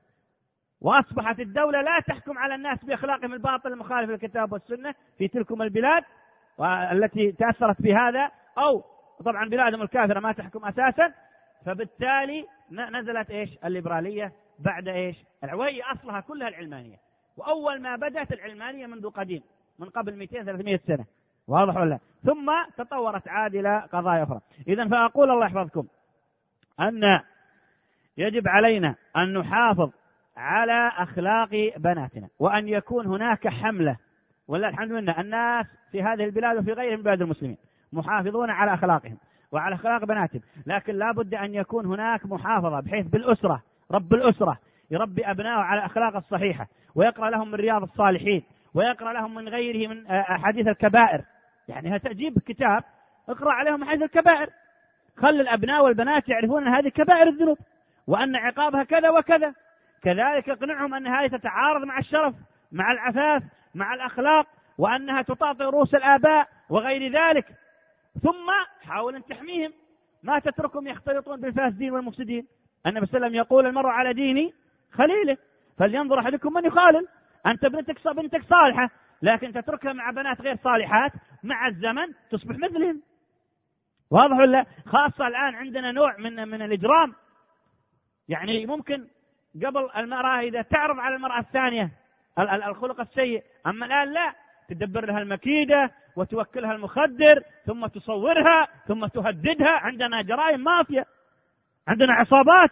وأصبحت الدولة لا تحكم على الناس بأخلاقهم الباطل المخالف للكتاب والسنة في تلكم البلاد التي تأثرت بهذا، أو طبعا بلادهم الكافرة ما تحكم أساسا. فبالتالي نزلت ايش؟ الليبرالية بعد ايش؟ وهي أصلها كلها العلمانية، وأول ما بدأت العلمانية منذ قديم، من قبل 200-300 سنة، واضح ولا؟ ثم تطورت عاد إلى قضايا أخرى. إذن فأقول الله يحفظكم أن يجب علينا أن نحافظ على أخلاق بناتنا، وأن يكون هناك حملة، ولا الحمد لله الناس في هذه البلاد وفي غيرهم من بلاد المسلمين محافظون على أخلاقهم وعلى أخلاق بناتهم، لكن لا بد أن يكون هناك محافظة بحيث بالأسرة، رب الأسرة يربي أبنائه على الأخلاق الصحيحة، ويقرأ لهم من رياض الصالحين، ويقرأ لهم من غيره من أحاديث الكبائر. يعني تجيب كتاب اقرأ عليهم أحاديث الكبائر، خلي الأبناء والبنات يعرفون أن هذه كبائر الذنوب وأن عقابها كذا وكذا. كذلك اقنعهم أن هذه تتعارض مع الشرف، مع العفاف، مع الأخلاق، وأنها تطاطئ رؤوس الآباء وغير ذلك. ثم حاول أن تحميهم، ما تتركهم يختلطون بالفاسدين والمفسدين. النبي صلى الله عليه وسلم يقول المرء على دين خليله فلينظر أحدكم من يخالل. أنت بنتك صالحة، لكن تتركها مع بنات غير صالحات، مع الزمن تصبح مثلهم. واضح ولا؟ خاصة الآن عندنا نوع من الإجرام، يعني ممكن قبل المرأة إذا تعرض على المرأة الثانية الخلق السيء، أما الآن لا، تدبر لها المكيدة وتوكلها المخدر ثم تصورها ثم تهددها. عندنا جرائم مافيا، عندنا عصابات.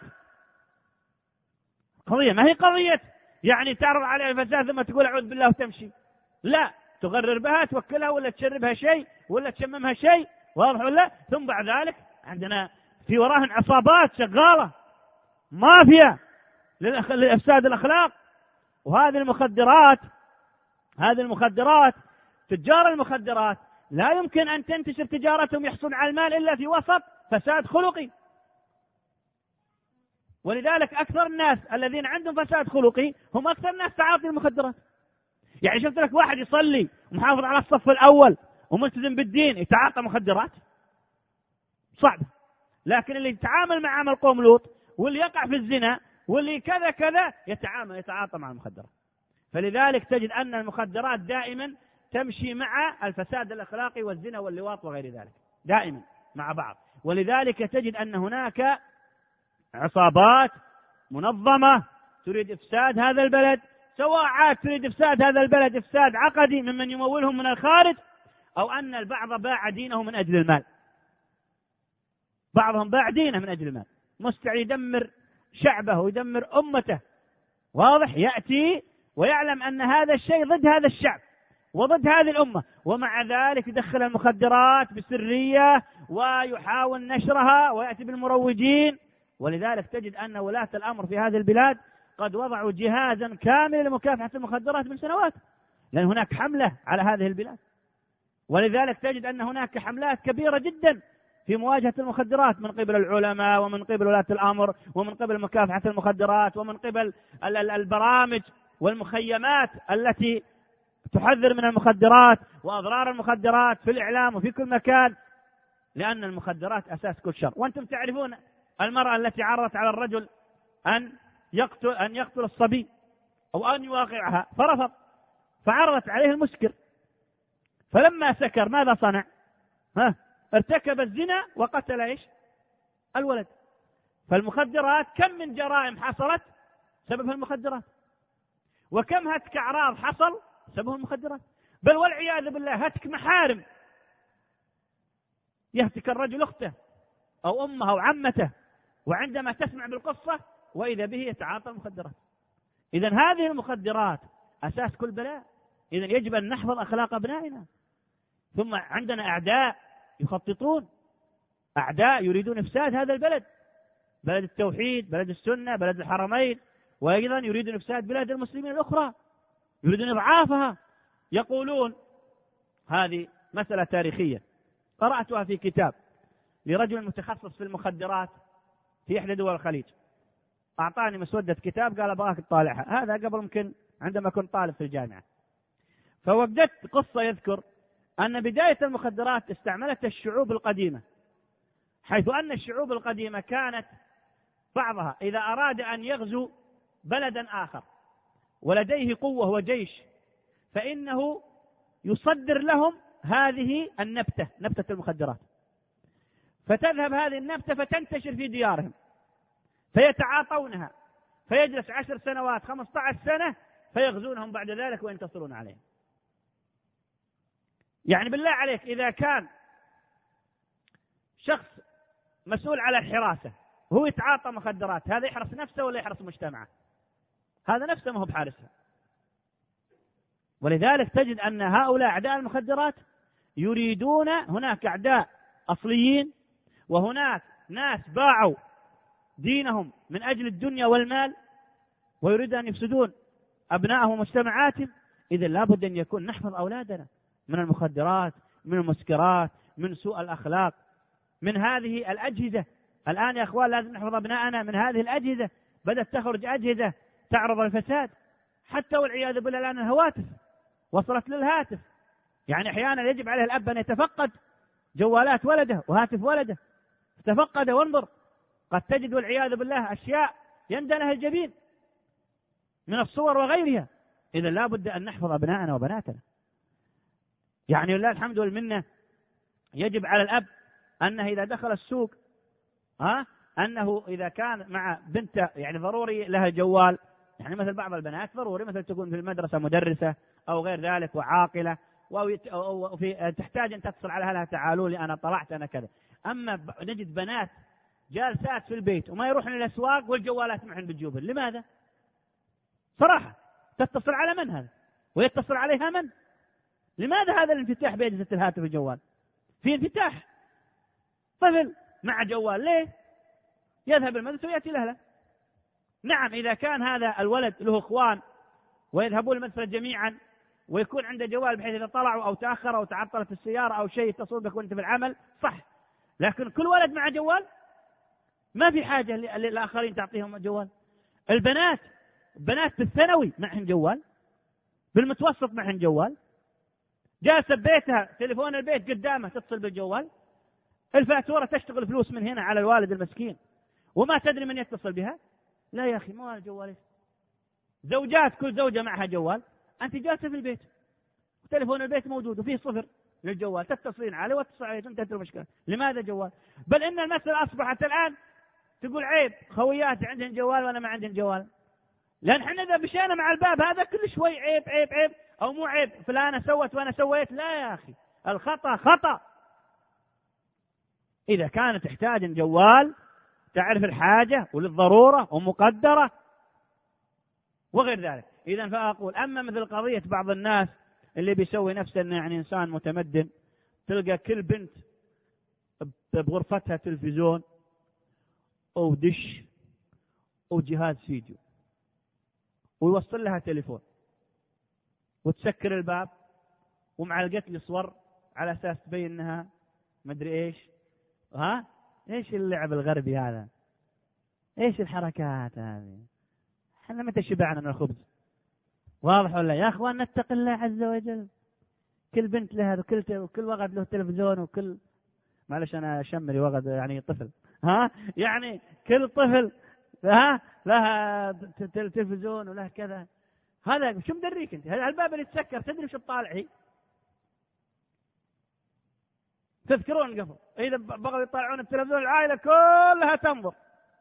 قضية ما هي قضية يعني تعرض عليها الفساد ثم تقول أعوذ بالله وتمشي، لا، تغرر بها، توكلها ولا تشربها شيء ولا تشممها شيء، واضح ولا؟ ثم بعد ذلك عندنا في وراهن عصابات شغالة مافيا لإفساد الأخلاق. وهذه المخدرات تجار المخدرات لا يمكن أن تنتشر تجارتهم يحصل على المال إلا في وسط فساد خلقي. ولذلك أكثر الناس الذين عندهم فساد خلقي هم أكثر الناس تعاطي المخدرات. يعني شفت لك واحد يصلي ومحافظ على الصف الأول وملتزم بالدين يتعاطى مخدرات؟ صعب. لكن اللي يتعامل مع عمل قوم لوط واللي يقع في الزنا واللي كذا كذا يتعاطى مع المخدرات. فلذلك تجد أن المخدرات دائما تمشي مع الفساد الأخلاقي والزنا واللواط وغير ذلك، دائما مع بعض. ولذلك تجد أن هناك عصابات منظمة تريد إفساد هذا البلد، سواء عاد تريد إفساد هذا البلد إفساد عقدي ممن يمولهم من الخارج، أو أن البعض باع دينه من أجل المال. بعضهم باع دينه من أجل المال، مستعد يدمر شعبه ويدمر أمته، واضح، يأتي ويعلم أن هذا الشيء ضد هذا الشعب وضد هذه الأمة، ومع ذلك يدخل المخدرات بسرية ويحاول نشرها ويأتي بالمروجين. ولذلك تجد أن ولاة الأمر في هذه البلاد قد وضعوا جهازا كاملا لمكافحة المخدرات من سنوات، لأن هناك حملة على هذه البلاد. ولذلك تجد أن هناك حملات كبيرة جدا في مواجهة المخدرات من قبل العلماء ومن قبل ولاة الأمر ومن قبل مكافحة المخدرات ومن قبل البرامج والمخيمات التي تحذر من المخدرات وأضرار المخدرات في الإعلام وفي كل مكان، لأن المخدرات أساس كل شر. وأنتم تعرفون المرأة التي عرضت على الرجل أن يقتل الصبي أو أن يواقعها فرفض، فعرضت عليه المسكر، فلما سكر ماذا صنع؟ ارتكب الزنا وقتل ايش؟ الولد. فالمخدرات كم من جرائم حصلت سببها المخدرات، وكم هتك أعراض حصل سببها المخدرات، بل والعياذ بالله هتك محارم، يهتك الرجل أخته أو أمه أو عمته، وعندما تسمع بالقصة وإذا به يتعاطى المخدرات. إذن هذه المخدرات أساس كل بلاء. إذن يجب أن نحفظ أخلاق أبنائنا. ثم عندنا أعداء يخططون، أعداء يريدون إفساد هذا البلد، بلد التوحيد، بلد السنة، بلد الحرمين، وأيضا يريدون إفساد بلاد المسلمين الأخرى، يريدون إضعافها. يقولون، هذه مسألة تاريخية قرأتها في كتاب لرجل متخصص في المخدرات في إحدى دول الخليج، أعطاني مسودة كتاب قال أبغاك تطالعها، هذا قبل يمكن عندما كنت طالب في الجامعة. فوجدت قصة يذكر أن بداية المخدرات استعملتها الشعوب القديمة، حيث أن الشعوب القديمة كانت بعضها إذا أراد أن يغزو بلدا آخر ولديه قوة وجيش فإنه يصدر لهم هذه النبتة، نبتة المخدرات، فتذهب هذه النبتة فتنتشر في ديارهم فيتعاطونها، فيجلس 10 سنوات 15 سنة فيغزونهم بعد ذلك وينتصرون عليهم. يعني بالله عليك إذا كان شخص مسؤول على الحراسة وهو يتعاطى مخدرات، هذا يحرس نفسه ولا يحرس مجتمعه؟ هذا نفسه ما هو بحارسها. ولذلك تجد أن هؤلاء أعداء المخدرات يريدون، هناك أعداء أصليين وهناك ناس باعوا دينهم من أجل الدنيا والمال ويريدون أن يفسدون أبنائهم ومجتمعاتهم. إذن لابد أن يكون نحفظ أولادنا من المخدرات، من المسكرات، من سوء الأخلاق، من هذه الأجهزة. الآن يا أخوان لازم نحفظ أبنائنا من هذه الأجهزة، بدأت تخرج أجهزة تعرض الفساد، حتى والعياذ بالله الآن الهواتف وصلت للهاتف. يعني أحيانا يجب عليه الأب أن يتفقد جوالات ولده وهاتف ولده، تفقد وانظر، قد تجد والعياذ بالله أشياء يندى لها الجبين من الصور وغيرها. إذا لا بد أن نحفظ أبنائنا وبناتنا. يعني لله الحمد والمنة، يجب على الأب أنه إذا دخل السوق أنه إذا كان مع بنته يعني ضروري لها جوال، يعني مثل بعض البنات ضروري مثل تكون في المدرسة مدرسة أو غير ذلك وعاقلة تحتاج أن تتصل على أهلها تعالوا لي أنا طلعت أنا كذا. أما نجد بنات جالسات في البيت وما يروحن الأسواق والجوالات معهن بالجوبن، لماذا؟ صراحة تتصل على من هذا ويتصل عليها من؟ لماذا هذا الانفتاح بأجهزة الهاتف والجوال؟ في انفتاح، طفل مع جوال ليه؟ يذهب المدرسة ويأتي الأهل. نعم إذا كان هذا الولد له إخوان ويذهبون المدرسة جميعا ويكون عنده جوال بحيث إذا طلعوا أو تأخروا أو تعطلت السيارة أو شيء يتصل بك وأنت في العمل صح، لكن كل ولد مع جوال ما في حاجة للآخرين تعطيهم جوال. البنات في الثانوي معهم جوال، بالمتوسط معهن جوال، جالسة ببيتها تليفون البيت قدامه تتصل بالجوال، الفاتورة تشتغل فلوس من هنا على الوالد المسكين وما تدري من يتصل بها. لا يا أخي، ما الجوال. زوجات كل زوجة معها جوال، أنت جالسة في البيت تليفون البيت موجود وفيه صفر للجوال، تتصلين عليه واتصل عليه تنتهي المشكلة. لماذا جوال؟ بل إن المسألة أصبحت الآن تقول عيب خوياتي عندهم جوال وأنا ما عندهم جوال، لأن احنا إذا مشينا مع الباب هذا كل شوي عيب عيب عيب، أو مو عيب فلانة سوت وأنا سويت. لا يا أخي، الخطأ خطأ. إذا كانت تحتاج جوال تعرف الحاجة وللضرورة ومقدرة وغير ذلك. إذن فأقول أما مثل قضية بعض الناس اللي بيسوي نفسه أنه يعني إنسان متمدن، تلقى كل بنت بغرفتها تلفزيون أو دش أو جهاز فيديو، ويوصل لها تليفون وتسكر الباب ومعلقت لي صور على أساس تبين أنها مدري إيش. إيش اللعب الغربي هذا؟ إيش الحركات هذه؟ احنا متى شبعنا من الخبز؟ واضح ولا يا أخوان؟ نتق الله عز وجل. كل بنت لها وكل وغد له تلفزيون، وكل معلش أنا شمري وغد يعني طفل، يعني كل طفل لها تلفزيون وله كذا. هذا شو مدريك أنت؟ الباب اللي تسكر تدري شو تطالع هي؟ تذكرون قبل إذا بغوا يطالعون التلفزيون العائلة كلها تنظر،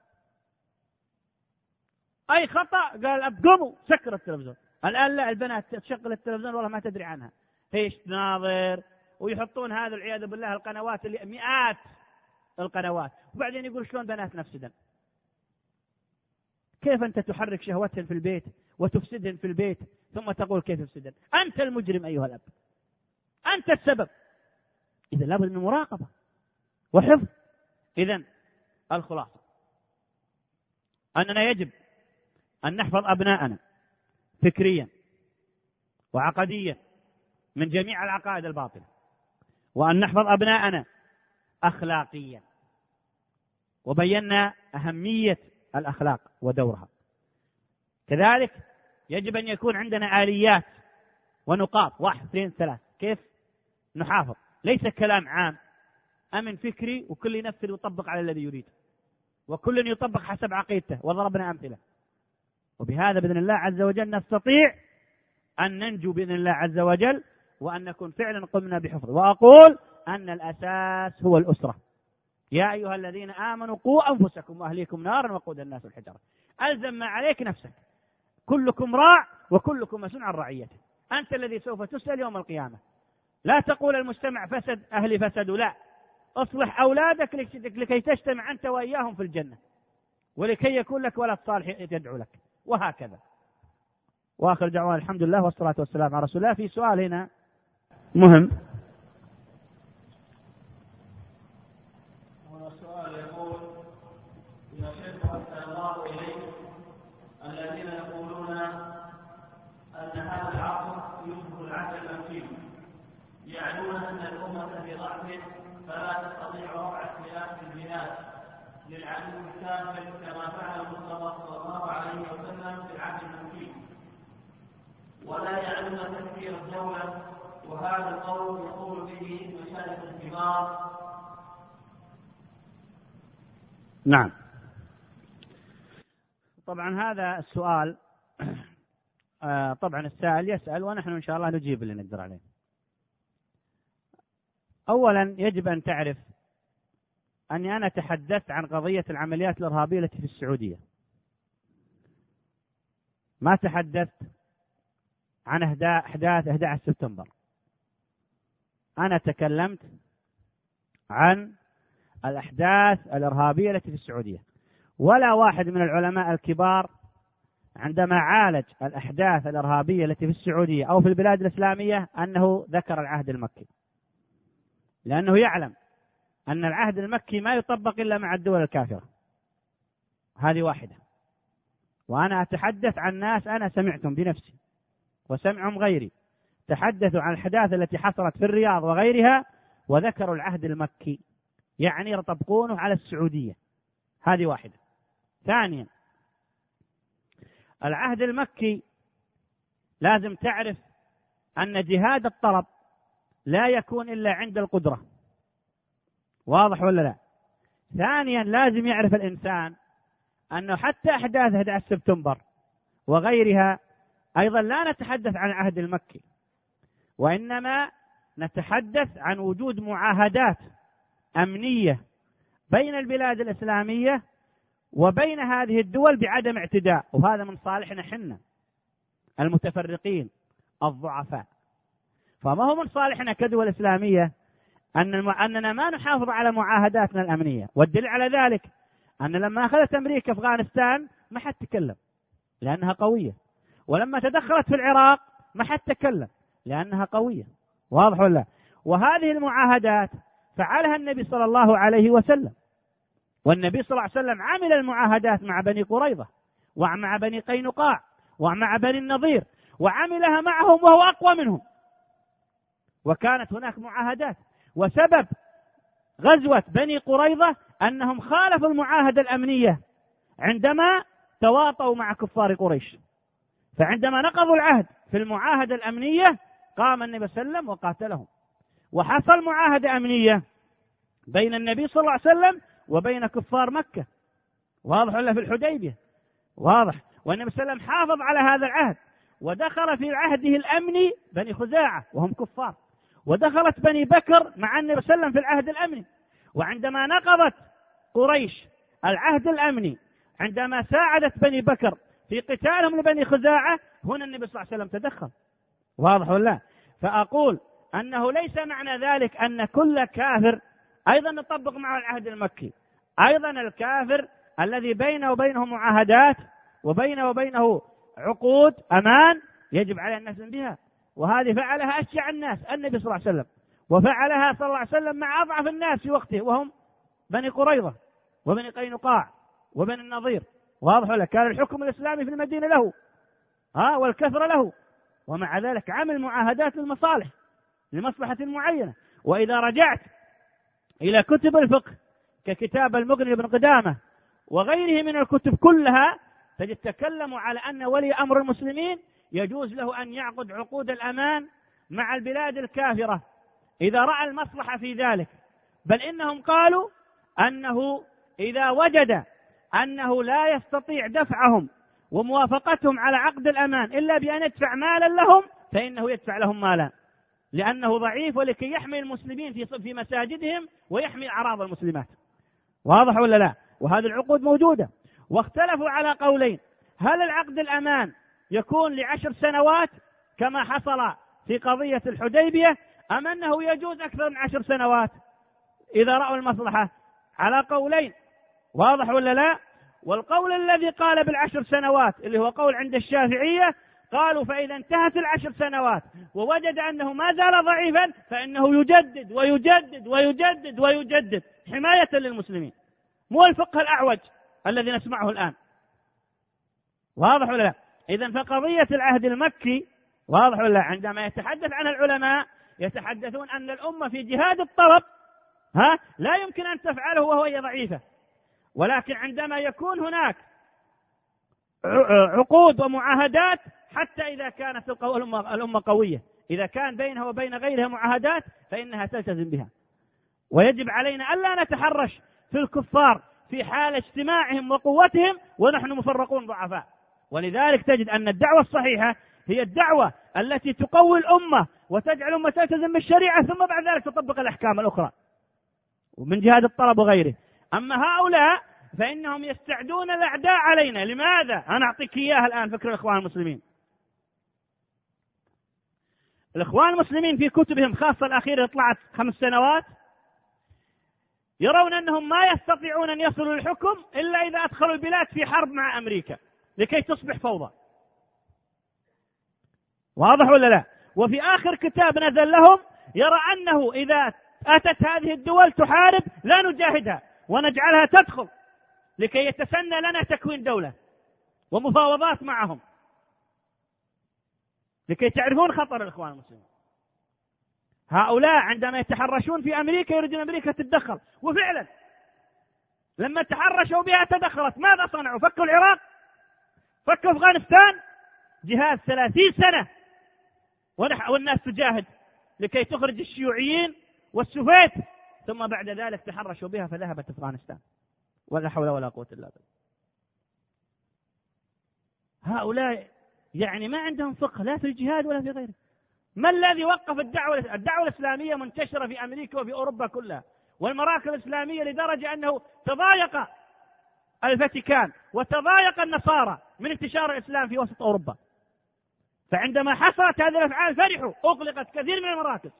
أي خطأ قال الأب قوموا سكر التلفزيون. الآن لا، البنات تشغل التلفزيون والله ما تدري عنها، هيش تناظر، ويحطون هذا العياذ بالله القنوات اللي مئات القنوات، وبعدين يقول شلون بنات نفسدن. كيف أنت تحرك شهوتهن في البيت وتفسدهن في البيت ثم تقول كيف يفسدن؟ أنت المجرم أيها الأب، أنت السبب. إذا لابد من مراقبة وحفظ. إذن الخلاصة أننا يجب أن نحفظ أبناءنا فكريا وعقديا من جميع العقائد الباطلة، وأن نحفظ أبناءنا أخلاقيا، وبينا أهمية الأخلاق ودورها. كذلك يجب أن يكون عندنا آليات ونقاط 1 2 3 كيف نحافظ، ليس كلام عام أمن فكري وكل ينفذ ويطبق على الذي يريد، وكل يطبق حسب عقيدته، وضربنا أمثلة. وبهذا بإذن الله عز وجل نستطيع أن ننجو بإذن الله عز وجل، وأن نكون فعلا قمنا بحفظه. وأقول أن الأساس هو الأسرة. يا أيها الذين آمنوا قوا أنفسكم وأهليكم نارا وقودها الناس والحجارة. ألزم ما عليك نفسك، كلكم راع وكلكم مسؤول عن رعيته. أنت الذي سوف تسأل يوم القيامة. لا تقول المجتمع فسد أهلي فسدوا، لا، أصلح أولادك لكي تجتمع أنت وإياهم في الجنة، ولكي يكون لك ولد صالح يدعو لك، وهكذا. وآخر دعوان الحمد لله والصلاة والسلام على رسول الله. في سؤال هنا مهم. والسؤال يقول: يا شيخ أحسن الله إليك، الذين يقولون أن هذا العصر يشبه العهد المكي، يعنون أن الأمة في ضعف فلا تستطيع رفع اختلاف في البلاد للعدو الكافر كما فعل المصطفى صلى الله عليه وسلم في العهد المكي، ولا يعنون تكفير الدولة، وهذا القول يقول به مشايخ الكبار. نعم، طبعا هذا السؤال طبعا السائل يسأل ونحن إن شاء الله نجيب اللي نقدر عليه. أولا يجب أن تعرف أني أنا تحدثت عن قضية العمليات الإرهابية التي في السعودية، ما تحدثت عن أحداث 11 سبتمبر. أنا تكلمت عن الأحداث الإرهابية التي في السعودية. ولا واحد من العلماء الكبار عندما عالج الأحداث الإرهابية التي في السعودية أو في البلاد الإسلامية أنه ذكر العهد المكي، لأنه يعلم أن العهد المكي ما يطبق إلا مع الدول الكافرة. هذه واحدة. وأنا أتحدث عن ناس أنا سمعتم بنفسي وسمعهم غيري تحدثوا عن الأحداث التي حصلت في الرياض وغيرها وذكروا العهد المكي، يعني يطبقونه على السعودية. هذه واحدة. ثانيا، العهد المكي لازم تعرف أن جهاد الطلب لا يكون إلا عند القدرة. واضح ولا لا؟ ثانيا لازم يعرف الإنسان أنه حتى أحداث 11 سبتمبر وغيرها أيضا لا نتحدث عن العهد المكي، وإنما نتحدث عن وجود معاهدات أمنية بين البلاد الإسلامية وبين هذه الدول بعدم اعتداء، وهذا من صالحنا حنا المتفرقين الضعفاء. فما هو من صالحنا كدول إسلامية أننا ما نحافظ على معاهداتنا الأمنية. والدليل على ذلك أن لما أخذت أمريكا أفغانستان ما حد تكلم لأنها قوية، ولما تدخلت في العراق ما حد تكلم لأنها قوية. واضح ولا؟ وهذه المعاهدات فعلها النبي صلى الله عليه وسلم، والنبي صلى الله عليه وسلم عمل المعاهدات مع بني قريظة ومع بني قينقاع ومع بني النضير، وعملها معهم وهو أقوى منهم، وكانت هناك معاهدات. وسبب غزوة بني قريظة أنهم خالفوا المعاهدة الأمنية عندما تواطؤوا مع كفار قريش، فعندما نقضوا العهد في المعاهدة الأمنية قام النبي صلى الله عليه وسلم وقاتلهم، وحصل معاهدة أمنية بين النبي صلى الله عليه وسلم وبين كفار مكة. واضح ولا؟ في الحديبية. واضح. والنبي صلى الله عليه وسلم حافظ على هذا العهد، ودخل في عهده الأمني بني خزاعة وهم كفار، ودخلت بني بكر مع النبي صلى الله عليه وسلم في العهد الأمني. وعندما نقضت قريش العهد الأمني عندما ساعدت بني بكر في قتالهم لبني خزاعة، هنا النبي صلى الله عليه وسلم تدخل. واضح ولا؟ فأقول أنه ليس معنى ذلك أن كل كافر أيضا نطبق معه العهد المكي. أيضا الكافر الذي بينه وبينه معاهدات وبينه وبينه عقود أمان يجب عليه أن نلتزم بها، وهذه فعلها أشجع الناس النبي صلى الله عليه وسلم، وفعلها صلى الله عليه وسلم مع أضعف الناس في وقته وهم بني قريظة وبني قينقاع وبني النضير. واضح ولا؟ كان الحكم الإسلامي في المدينة له والكثرة له، ومع ذلك عمل معاهدات للمصالح لمصلحة معينة. وإذا رجعت إلى كتب الفقه ككتاب المغني لابن قدامة وغيره من الكتب كلها تجد تكلموا على أن ولي أمر المسلمين يجوز له أن يعقد عقود الأمان مع البلاد الكافرة إذا رأى المصلحة في ذلك، بل إنهم قالوا أنه إذا وجد أنه لا يستطيع دفعهم وموافقتهم على عقد الأمان إلا بأن يدفع مالا لهم فإنه يدفع لهم مالا، لأنه ضعيف ولكي يحمي المسلمين في مساجدهم ويحمي أعراض المسلمات. واضح ولا لا؟ وهذه العقود موجودة. واختلفوا على قولين: هل العقد الأمان يكون ل10 سنوات كما حصل في قضية الحديبية، أم أنه يجوز أكثر من 10 سنوات إذا رأوا المصلحة؟ على قولين. واضح ولا لا؟ والقول الذي قال ب10 سنوات اللي هو قول عند الشافعية، قالوا فإذا انتهت 10 سنوات ووجد أنه ما زال ضعيفا فإنه يجدد ويجدد ويجدد ويجدد حماية للمسلمين، مو الفقه الأعوج الذي نسمعه الآن. واضح ولا لا؟ إذن فقضية العهد المكي واضح ولا لا؟ عندما يتحدث عنها العلماء يتحدثون أن الأمة في جهاد الطلب لا يمكن أن تفعله وهي ضعيفة، ولكن عندما يكون هناك عقود ومعاهدات حتى إذا كانت الأمة قوية، إذا كان بينها وبين غيرها معاهدات فإنها تلتزم بها. ويجب علينا ألا نتحرش في الكفار في حال اجتماعهم وقوتهم ونحن مفرقون ضعفاء. ولذلك تجد أن الدعوة الصحيحة هي الدعوة التي تقوي الأمة وتجعل الأمة تلتزم بالشريعة ثم بعد ذلك تطبق الأحكام الأخرى ومن جهاد الطلب وغيره. أما هؤلاء فإنهم يستعدون الأعداء علينا. لماذا؟ أنا أعطيك إياها الآن فكر الإخوان المسلمين. الإخوان المسلمين في كتبهم خاصة الأخيرة طلعت 5 سنوات يرون أنهم ما يستطيعون أن يصلوا للحكم إلا إذا أدخلوا البلاد في حرب مع أمريكا لكي تصبح فوضى. واضح ولا لا؟ وفي آخر كتاب نزل لهم يرى أنه إذا أتت هذه الدول تحارب لا نجاهدها ونجعلها تدخل لكي يتسنى لنا تكوين دولة ومفاوضات معهم، لكي تعرفون خطر الإخوان المسلمين. هؤلاء عندما يتحرشون في أمريكا يريدون أمريكا تتدخل، وفعلا لما تحرشوا بها تدخلت. ماذا صنعوا؟ فكوا العراق، فكوا أفغانستان، جهاد 30 سنة والناس تجاهد لكي تخرج الشيوعيين والسوفيت، ثم بعد ذلك تحرشوا بها فذهبت أفغانستان، ولا حول ولا قوة إلا بالله. هؤلاء يعني ما عندهم فقه لا في الجهاد ولا في غيره. ما الذي وقف الدعوة الإسلامية منتشرة في أمريكا وفي أوروبا كلها والمراكز الإسلامية، لدرجة أنه تضايق الفاتيكان وتضايق النصارى من انتشار الإسلام في وسط أوروبا. فعندما حصلت هذه الأفعال فرحوا، أغلقت كثير من المراكز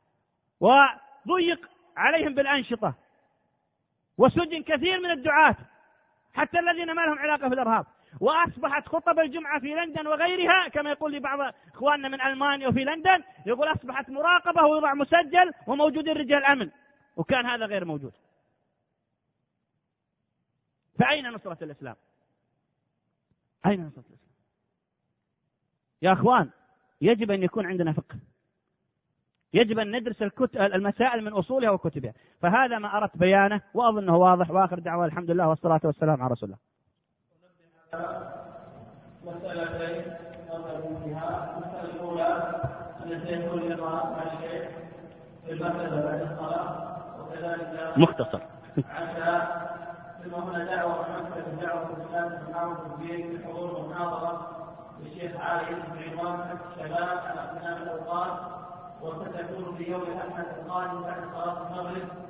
وضيق عليهم بالأنشطة وسجن كثير من الدعاة حتى الذين ما لهم علاقة بالإرهاب. وأصبحت خطب الجمعة في لندن وغيرها كما يقول لي بعض إخواننا من ألمانيا وفي لندن، يقول أصبحت مراقبة ويوضع مسجل وموجودين رجال أمن، وكان هذا غير موجود. فأين نصرة الإسلام؟ أين نصرة الإسلام؟ يا أخوان، يجب أن يكون عندنا فقه، يجب أن ندرس المسائل من أصولها وكتبها. فهذا ما أردت بيانه وأظنه واضح. وآخر دعوة الحمد لله والصلاة والسلام على رسول الله. مسألتين نظر فيها. المسألة الأولى أن سيكون لقاء مع الشيخ في المسألة بعد الصلاة، وكذلك مختصر عشاء. ثم هنا دعوة من مكتب الدعوة الإسلام تناول في الحضور والمناظرة للشيخ علي بن عنوان الشباب على اغتنام الأوقات، وستكون في يوم الأحد القادم بعد صلاة المغرب